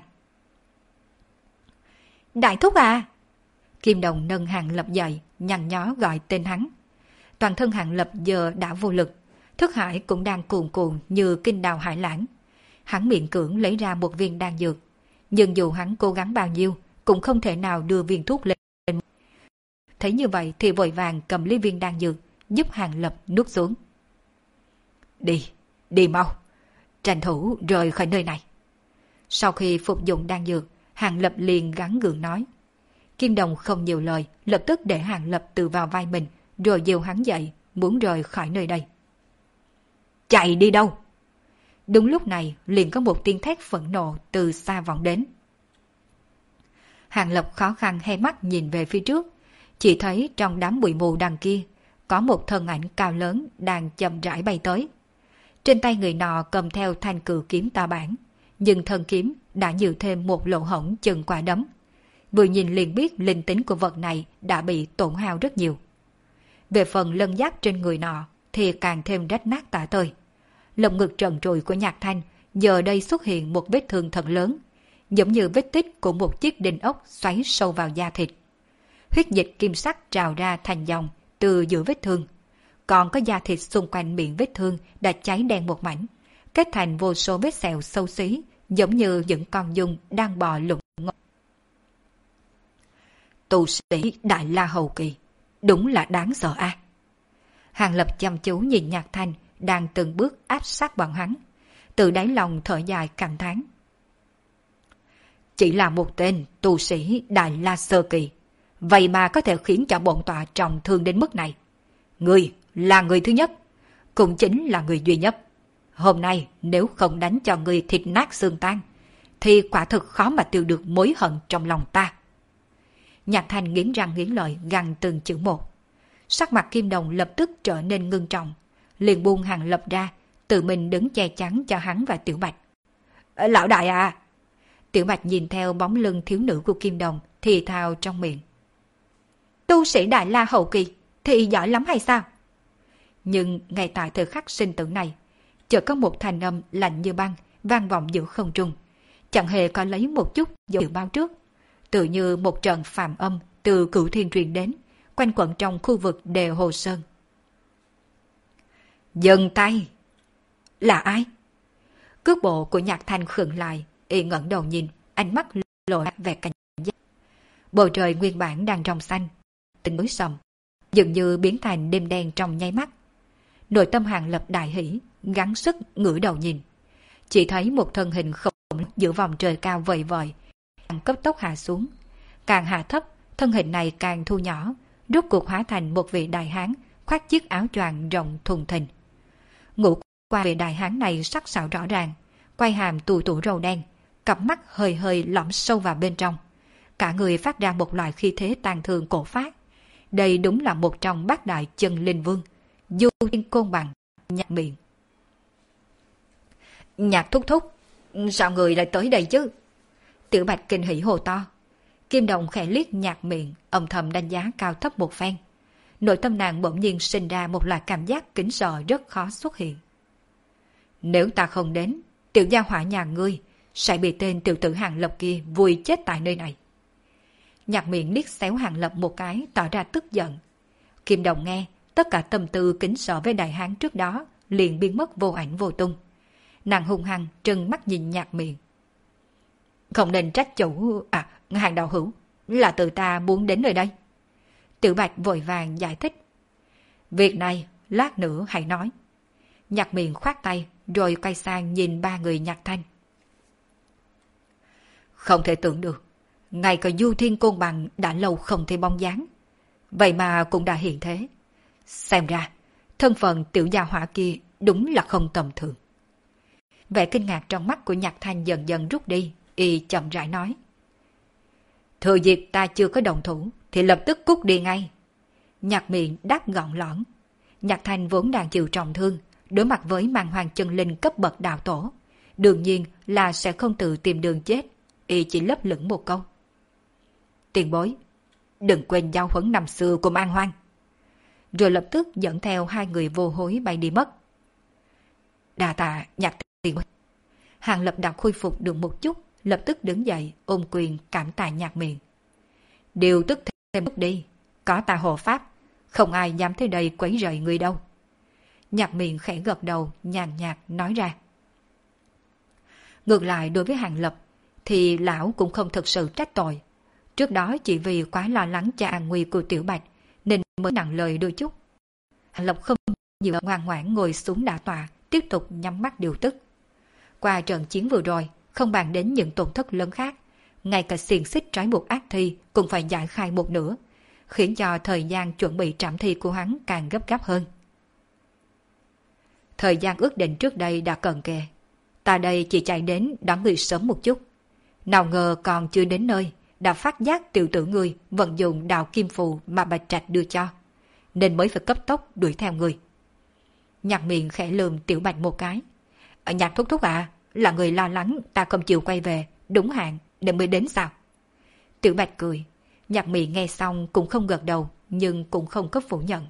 Đại thúc à! Kim Đồng nâng Hàng Lập dậy, nhăn nhó gọi tên hắn. Toàn thân Hàng Lập giờ đã vô lực, thức hải cũng đang cuồn cuộn như kinh đào hải lãng. Hắn miễn cưỡng lấy ra một viên đan dược, nhưng dù hắn cố gắng bao nhiêu cũng không thể nào đưa viên thuốc lên. Thấy như vậy thì vội vàng cầm lấy viên đan dược, giúp Hàng Lập nuốt xuống. Đi mau, tranh thủ rời khỏi nơi này. Sau khi phục dụng đan dược, Hàng Lập liền gắng gượng nói. Kim Đồng không nhiều lời, lập tức để Hàng Lập tự vào vai mình, rồi dìu hắn dậy, muốn rời khỏi nơi đây. Chạy đi đâu? Đúng lúc này liền có một tiếng thét phẫn nộ từ xa vọng đến. Hàng Lập khó khăn hé mắt nhìn về phía trước, chỉ thấy trong đám bụi mù đằng kia có một thân ảnh cao lớn đang chậm rãi bay tới. Trên tay người nọ cầm theo thanh cự kiếm to bản, nhưng thân kiếm đã nhiều thêm một lỗ hổng chừng quả đấm. Vừa nhìn liền biết linh tính của vật này đã bị tổn hao rất nhiều. Về phần lân giáp trên người nọ thì càng thêm rách nát tả tơi. Lồng ngực trần trụi của Nhạc Thanh giờ đây xuất hiện một vết thương thật lớn, giống như vết tích của một chiếc đinh ốc xoáy sâu vào da thịt. Huyết dịch kim sắc trào ra thành dòng từ giữa vết thương. Còn có da thịt xung quanh miệng vết thương đã cháy đen một mảnh, kết thành vô số vết sẹo xấu xí, giống như những con giun đang bò lủng ngông. Tu sĩ Đại La hậu kỳ, đúng là đáng sợ a. Hàng Lập chăm chú nhìn Nhạc Thanh đang từng bước áp sát bọn hắn, từ đáy lòng thở dài cảm thán. Chỉ là một tên tu sĩ Đại La sơ kỳ, vậy mà có thể khiến cho bổn tọa trọng thương đến mức này. Ngươi là người thứ nhất, cũng chính là người duy nhất. Hôm nay nếu không đánh cho ngươi thịt nát xương tan, thì quả thực khó mà tiêu được mối hận trong lòng ta. Nhạc Thanh nghiến răng nghiến lợi gằn từng chữ một. Sắc mặt Kim Đồng lập tức trở nên ngưng trọng, liền buông Hàng Lập ra, tự mình đứng che chắn cho hắn và Tiểu Bạch. Lão đại à! Tiểu Bạch nhìn theo bóng lưng thiếu nữ của Kim Đồng, thì thào trong miệng. Tu sĩ Đại La hậu kỳ thì giỏi lắm hay sao? Nhưng ngay tại thời khắc sinh tử này, chợt có một thanh âm lạnh như băng vang vọng giữa không trung, chẳng hề có lấy một chút dấu hiệu báo trước, tự như một trận phàm âm từ cửu thiên truyền đến, quanh quẩn trong khu vực Đề Hồ Sơn. Dừng tay! Là ai? Cước bộ của Nhạc Thanh khựng lại, y ngẩng đầu nhìn, ánh mắt lộ vẻ cảnh giác. Bầu trời nguyên bản đang trong xanh, tình núi sầm, dường như biến thành đêm đen trong nháy mắt. Nội tâm Hàng Lập đại hỉ, gắng sức ngửa đầu nhìn, chỉ thấy một thân hình khổng lồ giữa vòng trời cao vời vợi, cấp tốc hạ xuống. Càng hạ thấp, thân hình này càng thu nhỏ, rốt cuộc hóa thành một vị đại hán khoác chiếc áo choàng rộng thùng thình. Ngũ quan vị đại hán này sắc sảo rõ ràng, quai hàm tù tủ râu đen, cặp mắt hơi hơi lõm sâu vào bên trong, cả người phát ra một loại khí thế tàn thương cổ phát. Đây đúng là một trong bát đại chân linh vương, Du Thiên Côn Bằng nhạc miệng. Nhạc thúc thúc, sao người lại tới đây chứ? Tiểu Bạch kinh hỉ hồ to. Kim Đồng khẽ liếc nhạc miệng, âm thầm đánh giá cao thấp một phen. Nội tâm nàng bỗng nhiên sinh ra một loại cảm giác kính sợ rất khó xuất hiện. Nếu ta không đến, tiểu gia hỏa nhà ngươi sẽ bị tên tiểu tử Hàng Lập kia vùi chết tại nơi này. Nhạc miệng liếc xéo Hàng Lập một cái, tỏ ra tức giận. Kim Đồng nghe, tất cả tâm tư kính sợ với đại hán trước đó liền biến mất vô ảnh vô tung. Nàng hung hăng trừng mắt nhìn nhạc miệng. Không nên trách chủ, Hàng đạo hữu, là từ ta muốn đến nơi đây. Tiểu Bạch vội vàng giải thích. Việc này, lát nữa hãy nói. Nhạc miệng khoát tay, rồi quay sang nhìn ba người Nhạc Thanh. Không thể tưởng được, ngay cả Du Thiên Côn Bằng đã lâu không thấy bóng dáng. Vậy mà cũng đã hiện thế. Xem ra, thân phận tiểu gia hỏa kia đúng là không tầm thường. Vẻ kinh ngạc trong mắt của Nhạc Thanh dần dần rút đi, y chậm rãi nói. Thừa dịp ta chưa có đồng thủ, thì lập tức cút đi ngay. Nhạc miệng đáp gọn lõn. Nhạc Thanh vốn đang chịu trọng thương, đối mặt với màn hoàng chân linh cấp bậc đạo tổ. Đương nhiên là sẽ không tự tìm đường chết, y chỉ lấp lửng một câu. Tiền bối, đừng quên giao huấn năm xưa của An Hoang. Rồi lập tức dẫn theo hai người vô hối bay đi mất. Đà tạ Nhạc tiền bối. Hàng Lập đã khôi phục được một chút, lập tức đứng dậy ôm quyền cảm tạ Nhạc miệng. Điều tức thêm bước đi, có ta hộ pháp, không ai dám tới đây quấy rầy người đâu. Nhạc miệng khẽ gật đầu nhàn nhạt nói ra. Ngược lại đối với Hàng Lập thì lão cũng không thực sự trách tội. Trước đó chỉ vì quá lo lắng cho an nguy của Tiểu Bạch nên mới nặng lời đôi chút. Hàng Lập không nhiều ngoan ngoãn ngồi xuống đả tọa, tiếp tục nhắm mắt điều tức. Qua trận chiến vừa rồi, không bàn đến những tổn thất lớn khác, ngay cả xiềng xích trói buộc ác thi cũng phải giải khai một nửa, khiến cho thời gian chuẩn bị trảm thi của hắn càng gấp gáp hơn. Thời gian ước định trước đây đã cận kề, ta đây chỉ chạy đến đón người sớm một chút. Nào ngờ còn chưa đến nơi, đã phát giác tiểu tử người vận dụng đạo kim phù mà Bạch Trạch đưa cho, nên mới phải cấp tốc đuổi theo người. Nhạc miệng khẽ lườm Tiểu Bạch một cái. Nhạc thúc thúc là người lo lắng ta không chịu quay về đúng hạn nên mới đến sao? Tiểu Bạch cười. Nhạc miệng nghe xong cũng không gật đầu, nhưng cũng không có phủ nhận.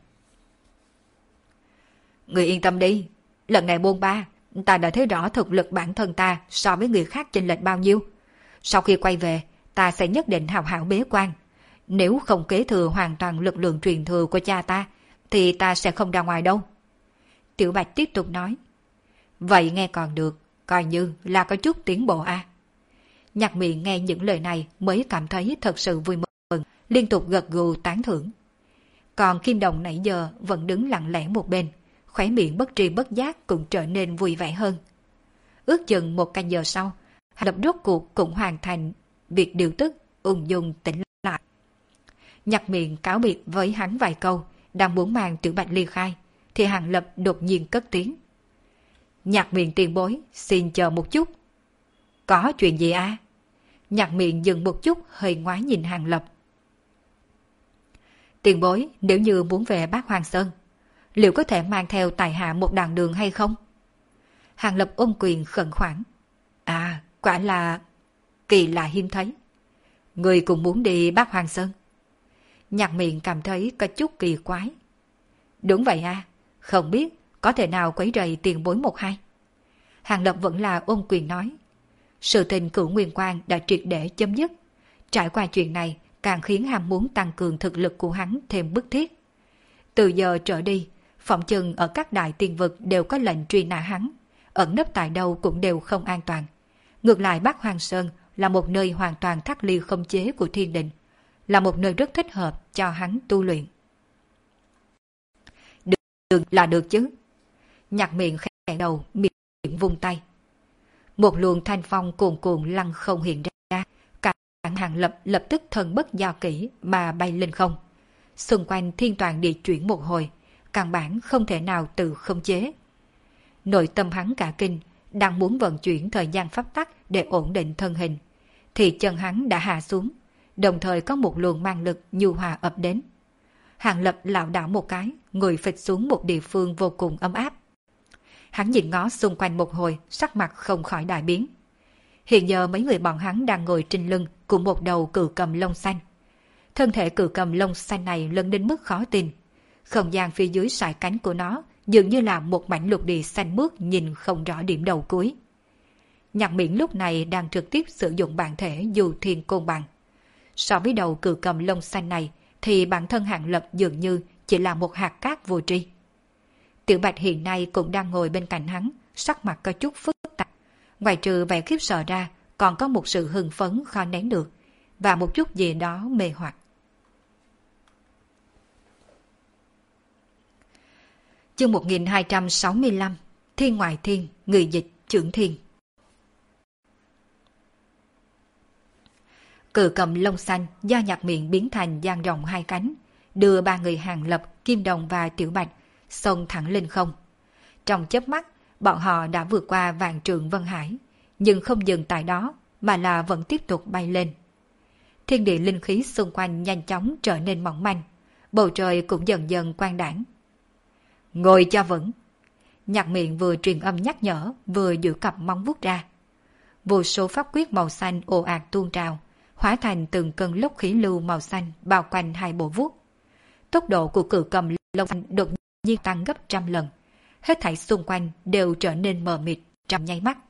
Người yên tâm đi, lần này bôn ba, ta đã thấy rõ thực lực bản thân ta so với người khác chênh lệch bao nhiêu. Sau khi quay về, ta sẽ nhất định hào hảo bế quan. Nếu không kế thừa hoàn toàn lực lượng truyền thừa của cha ta, thì ta sẽ không ra ngoài đâu. Tiểu Bạch tiếp tục nói. Vậy nghe còn được, coi như là có chút tiến bộ Nhạc miệng nghe những lời này mới cảm thấy thật sự vui mừng, liên tục gật gù tán thưởng. Còn Kim Đồng nãy giờ vẫn đứng lặng lẽ một bên, khóe miệng bất tri bất giác cũng trở nên vui vẻ hơn. Ước chừng một canh giờ sau, Hàng Lập rốt cuộc cũng hoàn thành việc điều tức, ung dung tỉnh lại. Nhạc miệng cáo biệt với hắn vài câu, đang muốn mang Tiểu Bạch ly khai, thì Hàng Lập đột nhiên cất tiếng. Nhạc miệng tiền bối, xin chờ một chút. Có chuyện gì Nhạc miệng dừng một chút, hơi ngoái nhìn Hàng Lập. Tiền bối, nếu như muốn về Bát Hoang Sơn, liệu có thể mang theo tài hạ một đoạn đường hay không? Hàng Lập ôm quyền khẩn khoản. Quả là kỳ lạ hiếm thấy. Người cũng muốn đi Bát Hoang Sơn. Nhạc miệng cảm thấy có chút kỳ quái. Đúng vậy không biết có thể nào quấy rầy tiền bối một hai. Hàng Lập vẫn là ôm quyền nói. Sự tình Cửu Nguyên Quang đã triệt để chấm dứt. Trải qua chuyện này càng khiến ham muốn tăng cường thực lực của hắn thêm bức thiết. Từ giờ trở đi, phỏng chừng ở các đại tiên vực đều có lệnh truy nã hắn, ẩn nấp tại đâu cũng đều không an toàn. Ngược lại Bát Hoang Sơn là một nơi hoàn toàn thoát ly không chế của thiên đình, là một nơi rất thích hợp cho hắn tu luyện. Được là được chứ. Nhạc miệng khẽ đầu, miệng vung tay. Một luồng thanh phong cuồn cuộn lăng không hiện ra, cả Hàng Lập lập tức thần bất do kỹ mà bay lên không. Xung quanh thiên toàn địa chuyển một hồi, căn bản không thể nào tự không chế. Nội tâm hắn cả kinh, đang muốn vận chuyển thời gian pháp tắc để ổn định thân hình, thì chân hắn đã hạ xuống, đồng thời có một luồng mang lực nhu hòa ập đến. Hàng Lập lảo đảo một cái, người phịch xuống một địa phương vô cùng ấm áp. Hắn nhìn ngó xung quanh một hồi, sắc mặt không khỏi đại biến. Hiện giờ mấy người bọn hắn đang ngồi trên lưng của một đầu cừu cầm lông xanh. Thân thể cừu cầm lông xanh này lớn đến mức khó tin. Không gian phía dưới sải cánh của nó dường như là một mảnh lục địa xanh mướt nhìn không rõ điểm đầu cuối. Nhạc Miễn lúc này đang trực tiếp sử dụng bản thể Du Thiên Côn Bằng. So với đầu cừu cầm lông xanh này thì bản thân Hàng Lập dường như chỉ là một hạt cát vô tri. Tiểu Bạch hiện nay cũng đang ngồi bên cạnh hắn, sắc mặt có chút phức tạp. Ngoài trừ vẻ khiếp sợ ra, còn có một sự hưng phấn khó nén được, và một chút gì đó mê hoặc. Chương 1265 Thiên Ngoại Thiên, Người Dịch, Trưởng Thiên. Cự cầm lông xanh do Nhạc Miễn biến thành dang rộng hai cánh, đưa ba người Hàng Lập, Kim Đồng và Tiểu Bạch xông thẳng lên không. Trong chớp mắt, bọn họ đã vượt qua vạn trượng Vân Hải, nhưng không dừng tại đó mà là vẫn tiếp tục bay lên. Thiên địa linh khí xung quanh nhanh chóng trở nên mỏng manh, bầu trời cũng dần dần quang đãng. Ngồi cho vững. Nhạc Miễn vừa truyền âm nhắc nhở, vừa giữ cặp móng vuốt ra. Vô số pháp quyết màu xanh ồ ạt tuôn trào, hóa thành từng cơn lốc khí lưu màu xanh bao quanh hai bộ vuốt. Tốc độ của cự cầm lông xanh đột nhiên tăng gấp 100 lần, hết thảy xung quanh đều trở nên mờ mịt trong nháy mắt.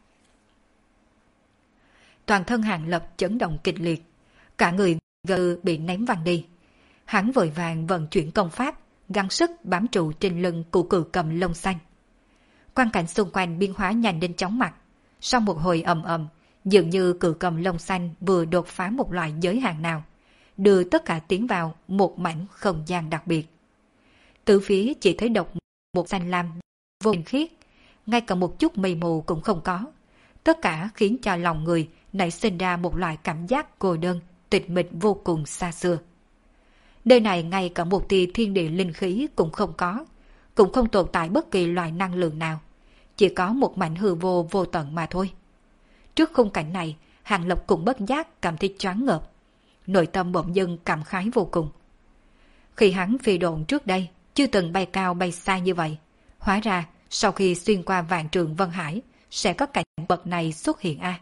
Toàn thân Hàng Lập chấn động kịch liệt, cả người gần bị ném văng đi. Hắn vội vàng vận chuyển công pháp, gắng sức bám trụ trên lưng của cự cầm lông xanh. Quang cảnh xung quanh biến hóa nhanh đến chóng mặt. Sau một hồi ầm ầm, dường như cự cầm lông xanh vừa đột phá một loại giới hạn nào, đưa tất cả tiến vào một mảnh không gian đặc biệt. Từ phía chỉ thấy độc một xanh lam vô hình khiết, ngay cả một chút mây mù cũng không có. Tất cả khiến cho lòng người nảy sinh ra một loại cảm giác cô đơn, tịch mịch vô cùng xa xưa. Nơi này ngay cả một tia thiên địa linh khí cũng không có, cũng không tồn tại bất kỳ loại năng lượng nào, chỉ có một mảnh hư vô vô tận mà thôi. Trước khung cảnh này, Hàng Lập cũng bất giác cảm thấy choáng ngợp, nội tâm bỗng dưng cảm khái vô cùng. Khi hắn phi độn trước đây, chưa từng bay cao bay xa như vậy, hóa ra sau khi xuyên qua vạn trượng Vân Hải, sẽ có cảnh bậc này xuất hiện a.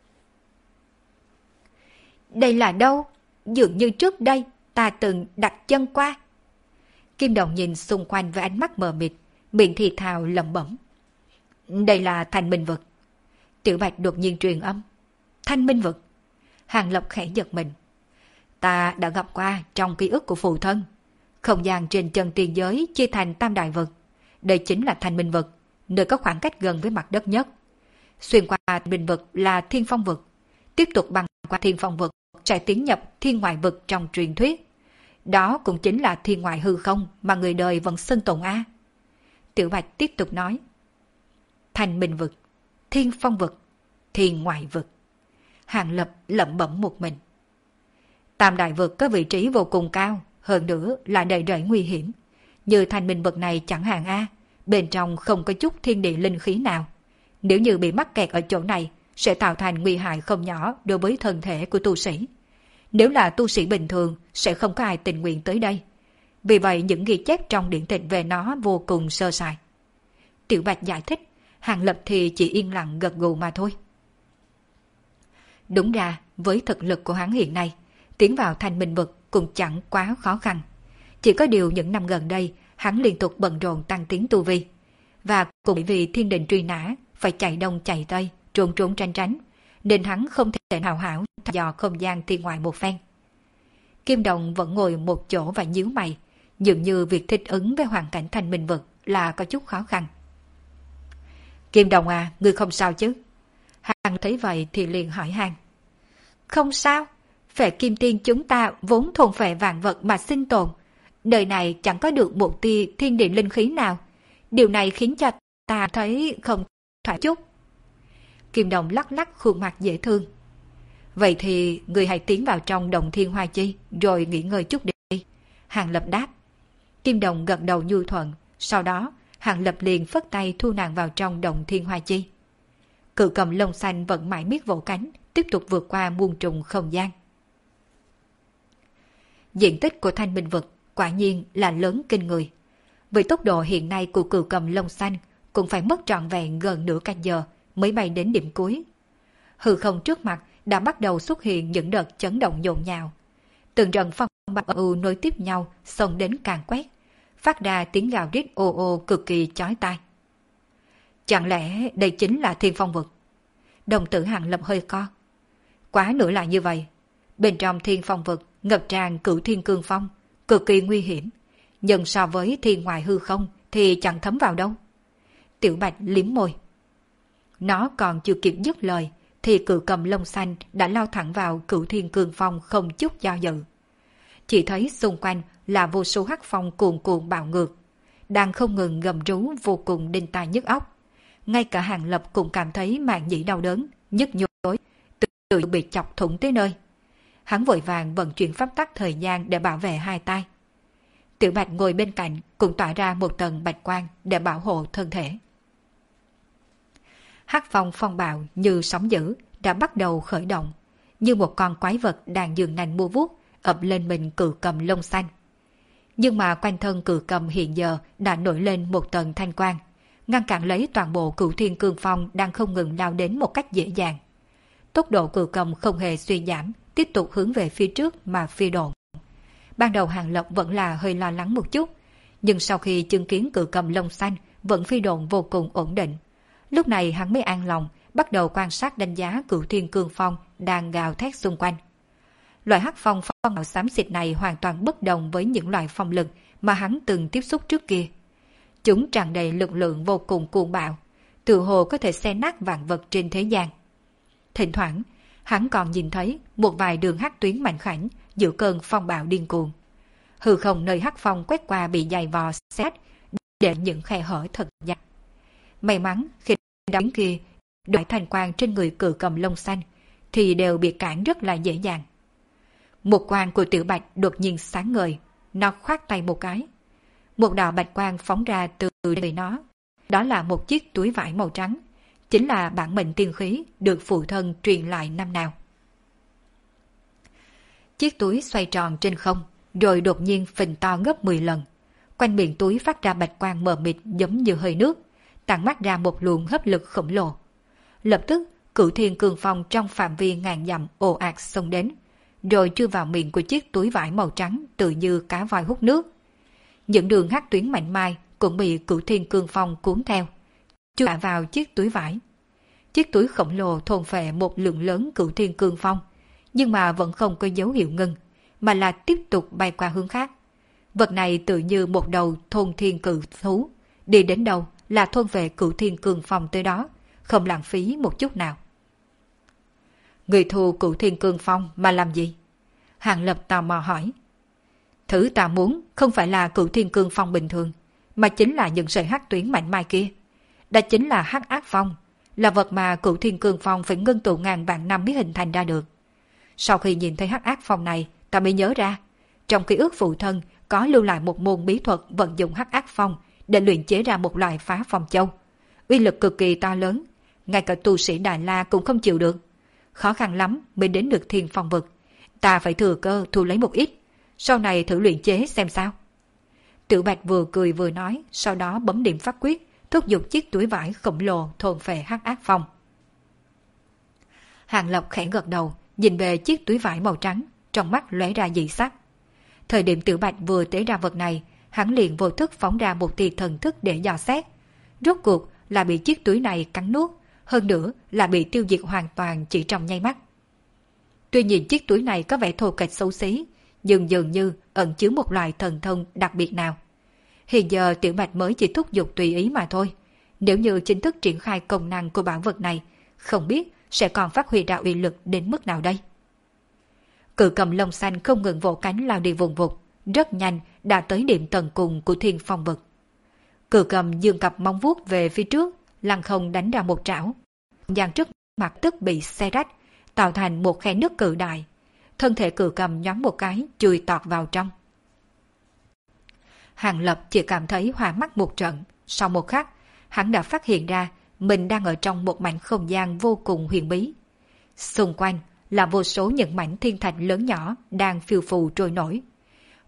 Đây là đâu? Dường như trước đây ta từng đặt chân qua. Kim Đồng nhìn xung quanh với ánh mắt mờ mịt, miệng thì thào lẩm bẩm. Đây là Thanh Minh Vực. Tiểu Bạch đột nhiên truyền âm. Thanh Minh Vực. Hàng Lập khẽ giật mình. Ta đã gặp qua trong ký ức của phụ thân. Không gian trên chân tiên giới chia thành tam đại vực. Đây chính là Thanh Minh Vực, nơi có khoảng cách gần với mặt đất nhất. Xuyên qua Thanh Minh Vực là Thiên Phong Vực. Tiếp tục băng qua Thiên Phong Vực sẽ tiến nhập Thiên Ngoại Vực trong truyền thuyết. Đó cũng chính là thiên ngoại hư không mà người đời vẫn xưng tụng a. Tiểu Bạch tiếp tục nói. Thanh Minh Vực, Thiên Phong Vực, Thiên Ngoại Vực. Hàng Lập lẩm bẩm một mình. Tam đại vực có vị trí vô cùng cao, hơn nữa là đầy rẫy nguy hiểm. Như Thanh Minh Vực này chẳng hạn a, bên trong không có chút thiên địa linh khí nào. Nếu như bị mắc kẹt ở chỗ này, sẽ tạo thành nguy hại không nhỏ đối với thân thể của tu sĩ. Nếu là tu sĩ bình thường, sẽ không có ai tình nguyện tới đây. Vì vậy những ghi chép trong điển tịch về nó vô cùng sơ sài. Tiểu Bạch giải thích, Hàng Lập thì chỉ yên lặng gật gù mà thôi. Đúng ra, với thực lực của hắn hiện nay, tiến vào Thanh Minh Vực cũng chẳng quá khó khăn. Chỉ có điều những năm gần đây, hắn liên tục bận rộn tăng tiến tu vi. Và cũng vì thiên đình truy nã, phải chạy đông chạy tây, trốn trốn tránh tránh, nên hắn không thể hào hảo thăm dò không gian thiên ngoại một phen. Kim Đồng vẫn ngồi một chỗ và nhíu mày, dường như việc thích ứng với hoàn cảnh Thanh Minh Vực là có chút khó khăn. Kim Đồng à, ngươi không sao chứ? Hàng thấy vậy thì liền hỏi han. Không sao, Phệ Kim Tiên chúng ta vốn thuần phệ vạn vật mà sinh tồn. Đời này chẳng có được một tia thiên địa linh khí nào. Điều này khiến cho ta thấy không thoải chút. Kim Đồng lắc lắc khuôn mặt dễ thương. Vậy thì người hãy tiến vào trong Động Thiên Hoa Chi rồi nghỉ ngơi chút đi. Hàng Lập đáp. Kim Đồng gật đầu nhu thuận. Sau đó Hàng Lập liền phất tay thu nàng vào trong Động Thiên Hoa Chi. Cự cầm lông xanh vẫn mãi miết vỗ cánh, tiếp tục vượt qua muôn trùng không gian. Diện tích của Thanh Minh Vực quả nhiên là lớn kinh người. Với tốc độ hiện nay của cừu cầm lông xanh, cũng phải mất trọn vẹn gần nửa canh giờ mới bay đến điểm cuối. Hư không trước mặt đã bắt đầu xuất hiện những đợt chấn động nhộn nhạo. Từng trận phong bạo nối tiếp nhau xông đến càng quét, phát ra tiếng gào rít ô ô cực kỳ chói tai. Chẳng lẽ đây chính là Thiên Phong vực? Đồng tử Hàng Lập hơi co. Quá nữa là như vậy. Bên trong Thiên Phong vực ngập tràn Cửu Thiên Cương Phong, cực kỳ nguy hiểm. Nhưng so với thiên ngoài hư không thì chẳng thấm vào đâu. Tiểu Bạch liếm môi. Nó còn chưa kịp dứt lời thì cự cầm lông xanh đã lao thẳng vào Cửu Thiên Cương Phong không chút do dự. Chỉ thấy xung quanh là vô số hắc phong cuồn cuộn bạo ngược, đang không ngừng gầm rú vô cùng đinh tai nhức óc. Ngay cả Hàng Lập cũng cảm thấy màng nhĩ đau đớn, nhức nhối, tự bị chọc thủng tới nơi. Hắn vội vàng vận chuyển pháp tắc thời gian để bảo vệ hai tay. Tiểu Bạch ngồi bên cạnh cũng tỏa ra một tầng bạch quang để bảo hộ thân thể. Hắc phong phong bạo như sóng dữ đã bắt đầu khởi động, như một con quái vật đang giương nanh mua vuốt ập lên mình cự cầm lông xanh. Nhưng mà quanh thân cự cầm hiện giờ đã nổi lên một tầng thanh quang, ngăn cản lấy toàn bộ Cửu Thiên Cương Phong đang không ngừng lao đến một cách dễ dàng. Tốc độ cự cầm không hề suy giảm, tiếp tục hướng về phía trước mà phi độn. Ban đầu Hàng Lập vẫn là hơi lo lắng một chút, nhưng sau khi chứng kiến cự cầm lông xanh vẫn phi độn vô cùng ổn định, lúc này hắn mới an lòng, bắt đầu quan sát đánh giá Cửu Thiên Cương Phong đang gào thét xung quanh. Loại hắc phong màu xám xịt này hoàn toàn bất đồng với những loại phong lực mà hắn từng tiếp xúc trước kia. Chúng tràn đầy lực lượng vô cùng cuồng bạo, tự hồ có thể xé nát vạn vật trên thế gian. Thỉnh thoảng, hắn còn nhìn thấy một vài đường hắc tuyến mảnh khảnh giữa cơn phong bạo điên cuồng. Hư không nơi hắc phong quét qua bị dày vò xét để những khe hở thật dày. May mắn khi đám kia đổi thành quang trên người cự cầm lông xanh thì đều bị cản rất là dễ dàng. Một quang của Tiểu Bạch đột nhiên sáng ngời, nó khoát tay một cái. Một đạo bạch quang phóng ra từ người nó. Đó là một chiếc túi vải màu trắng, chính là bản mệnh tiên khí được phụ thân truyền lại năm nào. Chiếc túi xoay tròn trên không, rồi đột nhiên phình to gấp 10 lần. Quanh miệng túi phát ra bạch quang mờ mịt giống như hơi nước, tản mát ra một luồng hấp lực khổng lồ. Lập tức, Cửu Thiên Cương Phong trong phạm vi ngàn dặm ồ ạt xông đến, rồi chui vào miệng của chiếc túi vải màu trắng tự như cá voi hút nước. Những đường hắc tuyến mảnh mai cũng bị Cửu Thiên Cương Phong cuốn theo, chui vào chiếc túi vải. Chiếc túi khổng lồ thôn phệ một lượng lớn Cửu Thiên Cương Phong, nhưng mà vẫn không có dấu hiệu ngừng, mà là tiếp tục bay qua hướng khác. Vật này tự như một đầu thôn thiên cự thú, đi đến đâu là thôn về Cửu Thiên Cương Phong tới đó, không lãng phí một chút nào. Người thu Cửu Thiên Cương Phong mà làm gì? Hàng Lập tò mò hỏi. Thứ ta muốn không phải là Cửu Thiên Cương Phong bình thường, mà chính là những sợi hắc tuyến mạnh mai kia. Đó chính là hắc ác phong, là vật mà Cửu Thiên Cương Phong phải ngưng tụ ngàn vạn năm mới hình thành ra được. Sau khi nhìn thấy hắc ác phong này, ta mới nhớ ra, trong ký ức phụ thân có lưu lại một môn bí thuật vận dụng hắc ác phong để luyện chế ra một loại phá phong châu. Uy lực cực kỳ to lớn, ngay cả tu sĩ Đại La cũng không chịu được. Khó khăn lắm mới đến được Thiên Phong vực, ta phải thừa cơ thu lấy một ít, sau này thử luyện chế xem sao. Tiểu Bạch vừa cười vừa nói, sau đó bấm điểm pháp quyết, thúc giục chiếc túi vải khổng lồ thôn phệ hắc ác phong. Hàng Lập khẽ gật đầu, nhìn về chiếc túi vải màu trắng, trong mắt lóe ra dị sắc. Thời điểm Tiểu Bạch vừa tế ra vật này, hắn liền vô thức phóng ra một tia thần thức để dò xét. Rốt cuộc là bị chiếc túi này cắn nuốt, hơn nữa là bị tiêu diệt hoàn toàn chỉ trong nháy mắt. Tuy nhìn chiếc túi này có vẻ thô kệch xấu xí, nhưng dường như ẩn chứa một loại thần thông đặc biệt nào. Hiện giờ Tiểu Bạch mới chỉ thúc giục tùy ý mà thôi. Nếu như chính thức triển khai công năng của bảo vật này, không biết sẽ còn phát huy ra uy lực đến mức nào đây. Cự cầm lông xanh không ngừng vỗ cánh lao đi vùng vụt, rất nhanh đã tới điểm tận cùng của Thiên Phong vực. Cự cầm dương cặp móng vuốt về phía trước, lăng không đánh ra một trảo. Dàn trước mặt tức bị xé rách, tạo thành một khe nứt cự đại. Thân thể cự cầm nhón một cái, chui tọt vào trong. Hàng Lập chỉ cảm thấy hoa mắt một trận, sau một khắc, hắn đã phát hiện ra mình đang ở trong một mảnh không gian vô cùng huyền bí. Xung quanh là vô số những mảnh thiên thạch lớn nhỏ đang phiêu phù trôi nổi.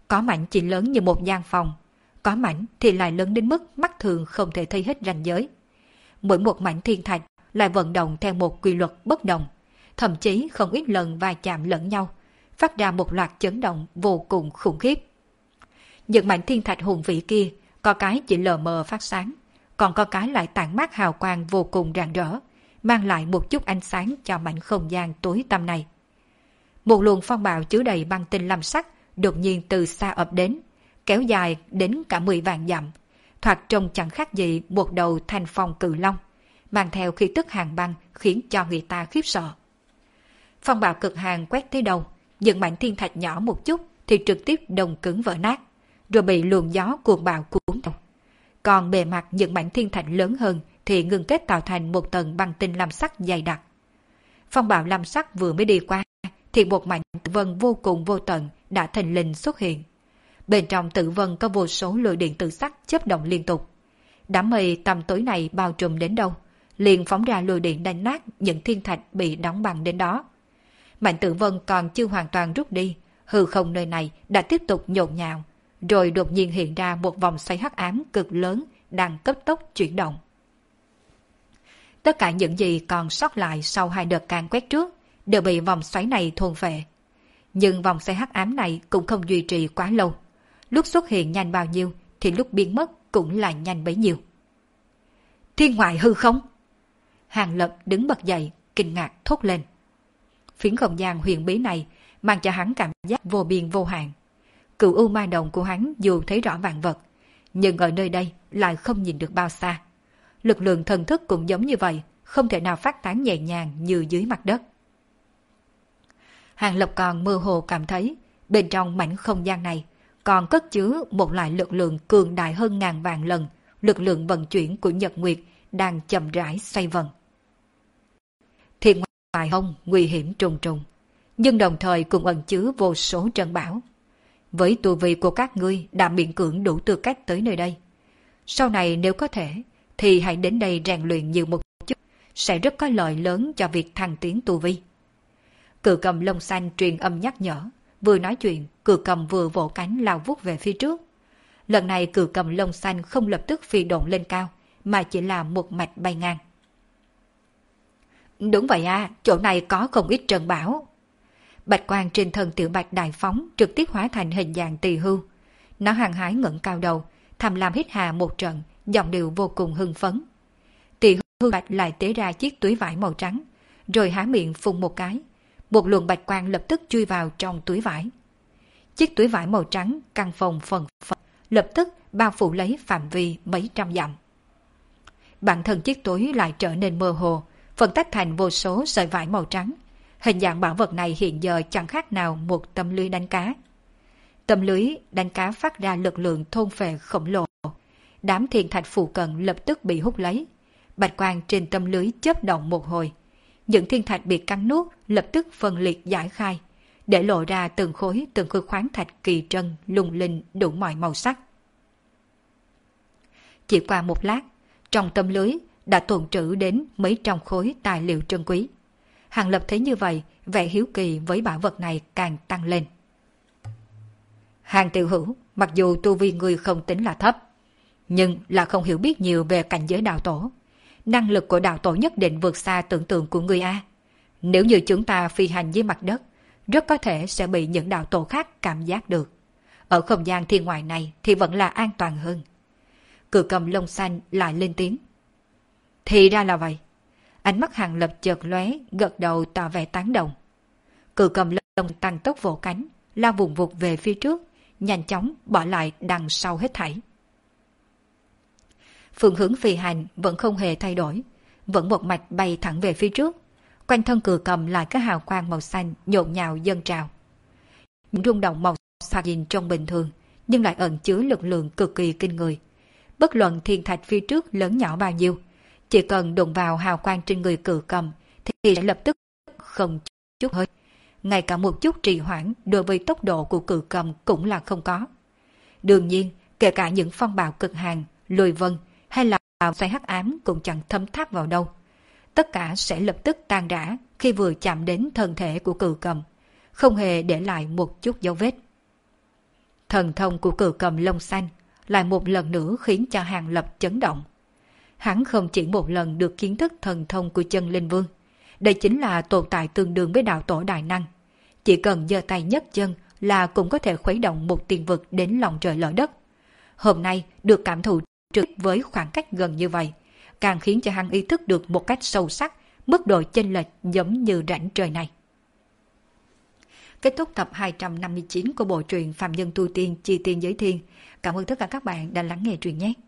Có mảnh chỉ lớn như một gian phòng, có mảnh thì lại lớn đến mức mắt thường không thể thấy hết ranh giới. Mỗi một mảnh thiên thạch lại vận động theo một quy luật bất đồng, thậm chí không ít lần va chạm lẫn nhau, phát ra một loạt chấn động vô cùng khủng khiếp. Những mảnh thiên thạch hùng vĩ kia, có cái chỉ lờ mờ phát sáng, còn có cái lại tản mát hào quang vô cùng rạng rỡ, mang lại một chút ánh sáng cho mảnh không gian tối tăm này. Một luồng phong bạo chứa đầy băng tinh lam sắc đột nhiên từ xa ập đến, kéo dài đến cả 10 vạn dặm, thoạt trông chẳng khác gì một đầu thanh phong cự long, mang theo khí tức hàng băng khiến cho người ta khiếp sợ. Phong bạo cực hàn quét tới đâu, những mảnh thiên thạch nhỏ một chút thì trực tiếp đông cứng vỡ nát, rồi bị luồng gió cuồng bạo cuốn theo. Còn bề mặt những mảnh thiên thạch lớn hơn thì ngừng kết tạo thành một tầng băng tinh lam sắc dày đặc. Phong bạo lam sắc vừa mới đi qua thì một mảnh tử vân vô cùng vô tận đã thình lình xuất hiện. Bên trong tử vân có vô số lôi điện tự sắc chớp động liên tục. Đám mây tầm tối này bao trùm đến đâu, liền phóng ra lôi điện đánh nát những thiên thạch bị đóng băng đến đó. Mảnh tử vân còn chưa hoàn toàn rút đi, hư không nơi này đã tiếp tục nhộn nhạo, rồi đột nhiên hiện ra một vòng xoáy hắc ám cực lớn đang cấp tốc chuyển động. Tất cả những gì còn sót lại sau hai đợt càn quét trước đều bị vòng xoáy này thôn phệ. Nhưng vòng xoáy hắc ám này cũng không duy trì quá lâu. Lúc xuất hiện nhanh bao nhiêu thì lúc biến mất cũng là nhanh bấy nhiêu. Thiên ngoại hư không? Hàng Lập đứng bật dậy, kinh ngạc thốt lên. Phiến không gian huyền bí này mang cho hắn cảm giác vô biên vô hạn. Cửu u ma đồng của hắn dù thấy rõ vạn vật, nhưng ở nơi đây lại không nhìn được bao xa. Lực lượng thần thức cũng giống như vậy, không thể nào phát tán nhẹ nhàng như dưới mặt đất. Hàng Lập còn mơ hồ cảm thấy bên trong mảnh không gian này còn cất chứa một loại lực lượng cường đại hơn ngàn vạn lần lực lượng vận chuyển của Nhật Nguyệt đang chậm rãi xoay vần. Thiên ngoại hông nguy hiểm trùng trùng, nhưng đồng thời cũng ẩn chứa vô số trận bão. Với tu vi của các ngươi đã miễn cưỡng đủ tư cách tới nơi đây. Sau này nếu có thể thì hãy đến đây rèn luyện nhiều một chút, sẽ rất có lợi lớn cho việc thăng tiến tu vi. Cự cầm lông xanh truyền âm nhắc nhở, vừa nói chuyện, cự cầm vừa vỗ cánh lao vút về phía trước. Lần này cự cầm lông xanh không lập tức phi độn lên cao, mà chỉ là một mạch bay ngang. Đúng vậy à, chỗ này có không ít trận bão. Bạch quang trên thân tiểu bạch đại phóng trực tiếp hóa thành hình dạng tỳ hưu. Nó hăng hái ngẩng cao đầu, thầm làm hít hà một trận, giọng điệu vô cùng hưng phấn. Tỳ hưu bạch lại tế ra chiếc túi vải màu trắng, rồi há miệng phun một cái. Một luồng bạch quang lập tức chui vào trong túi vải. Chiếc túi vải màu trắng căng phồng phần lập tức bao phủ lấy phạm vi mấy trăm dặm. Bản thân chiếc túi lại trở nên mơ hồ, phân tách thành vô số sợi vải màu trắng. Hình dạng bảo vật này hiện giờ chẳng khác nào một tấm lưới đánh cá. Tấm lưới đánh cá phát ra lực lượng thôn phệ khổng lồ. Đám thiên thạch phụ cận lập tức bị hút lấy. Bạch quang trên tấm lưới chớp động một hồi. Những thiên thạch bị cắn nuốt lập tức phân liệt giải khai, để lộ ra từng khối khoáng thạch kỳ trân lung linh đủ mọi màu sắc. Chỉ qua một lát, trong tấm lưới đã tồn trữ đến mấy trăm khối tài liệu trân quý. Hàng Lập thấy như vậy, vẻ hiếu kỳ với bảo vật này càng tăng lên. Hàng tiểu hữu, mặc dù tu vi người không tính là thấp, nhưng là không hiểu biết nhiều về cảnh giới đạo tổ. Năng lực của đạo tổ nhất định vượt xa tưởng tượng của người A. Nếu như chúng ta phi hành dưới mặt đất, rất có thể sẽ bị những đạo tổ khác cảm giác được. Ở không gian thiên ngoại này thì vẫn là an toàn hơn. Cự cầm lông xanh lại lên tiếng. Thì ra là vậy. Ánh mắt Hàng Lập chợt lóe, gật đầu tỏ vẻ tán đồng. Cự cầm lông tăng tốc vỗ cánh, lao vùng vụt về phía trước, nhanh chóng bỏ lại đằng sau hết thảy. Phương hướng phi hành vẫn không hề thay đổi, vẫn một mạch bay thẳng về phía trước. Quanh thân cự cầm lại có hào quang màu xanh nhộn nhạo dâng trào. Những rung động màu xanh nhìn trông bình thường, nhưng lại ẩn chứa lực lượng cực kỳ kinh người. Bất luận thiên thạch phía trước lớn nhỏ bao nhiêu, chỉ cần đụng vào hào quang trên người cự cầm thì sẽ lập tức không chút hơi. Ngay cả một chút trì hoãn đối với tốc độ của cự cầm cũng là không có. Đương nhiên, kể cả những phong bạo cực hàn, lôi vân hay là xoáy hắc ám cũng chẳng thấm tháp vào đâu. Tất cả sẽ lập tức tan rã khi vừa chạm đến thân thể của cự cầm, không hề để lại một chút dấu vết. Thần thông của cự cầm lông xanh lại một lần nữa khiến cho Hàng Lập chấn động. Hắn không chỉ một lần được kiến thức thần thông của chân linh vương. Đây chính là tồn tại tương đương với đạo tổ đại năng. Chỉ cần giơ tay nhấc chân là cũng có thể khuấy động một tiền vực đến lòng trời lở đất. Hôm nay được cảm thụ trực với khoảng cách gần như vậy, càng khiến cho hắn ý thức được một cách sâu sắc mức độ chênh lệch giống như rãnh trời này. Kết thúc tập 259 của bộ truyện Phạm Nhân Tu Tiên Chi Tiên Giới Thiên. Cảm ơn tất cả các bạn đã lắng nghe truyện nhé.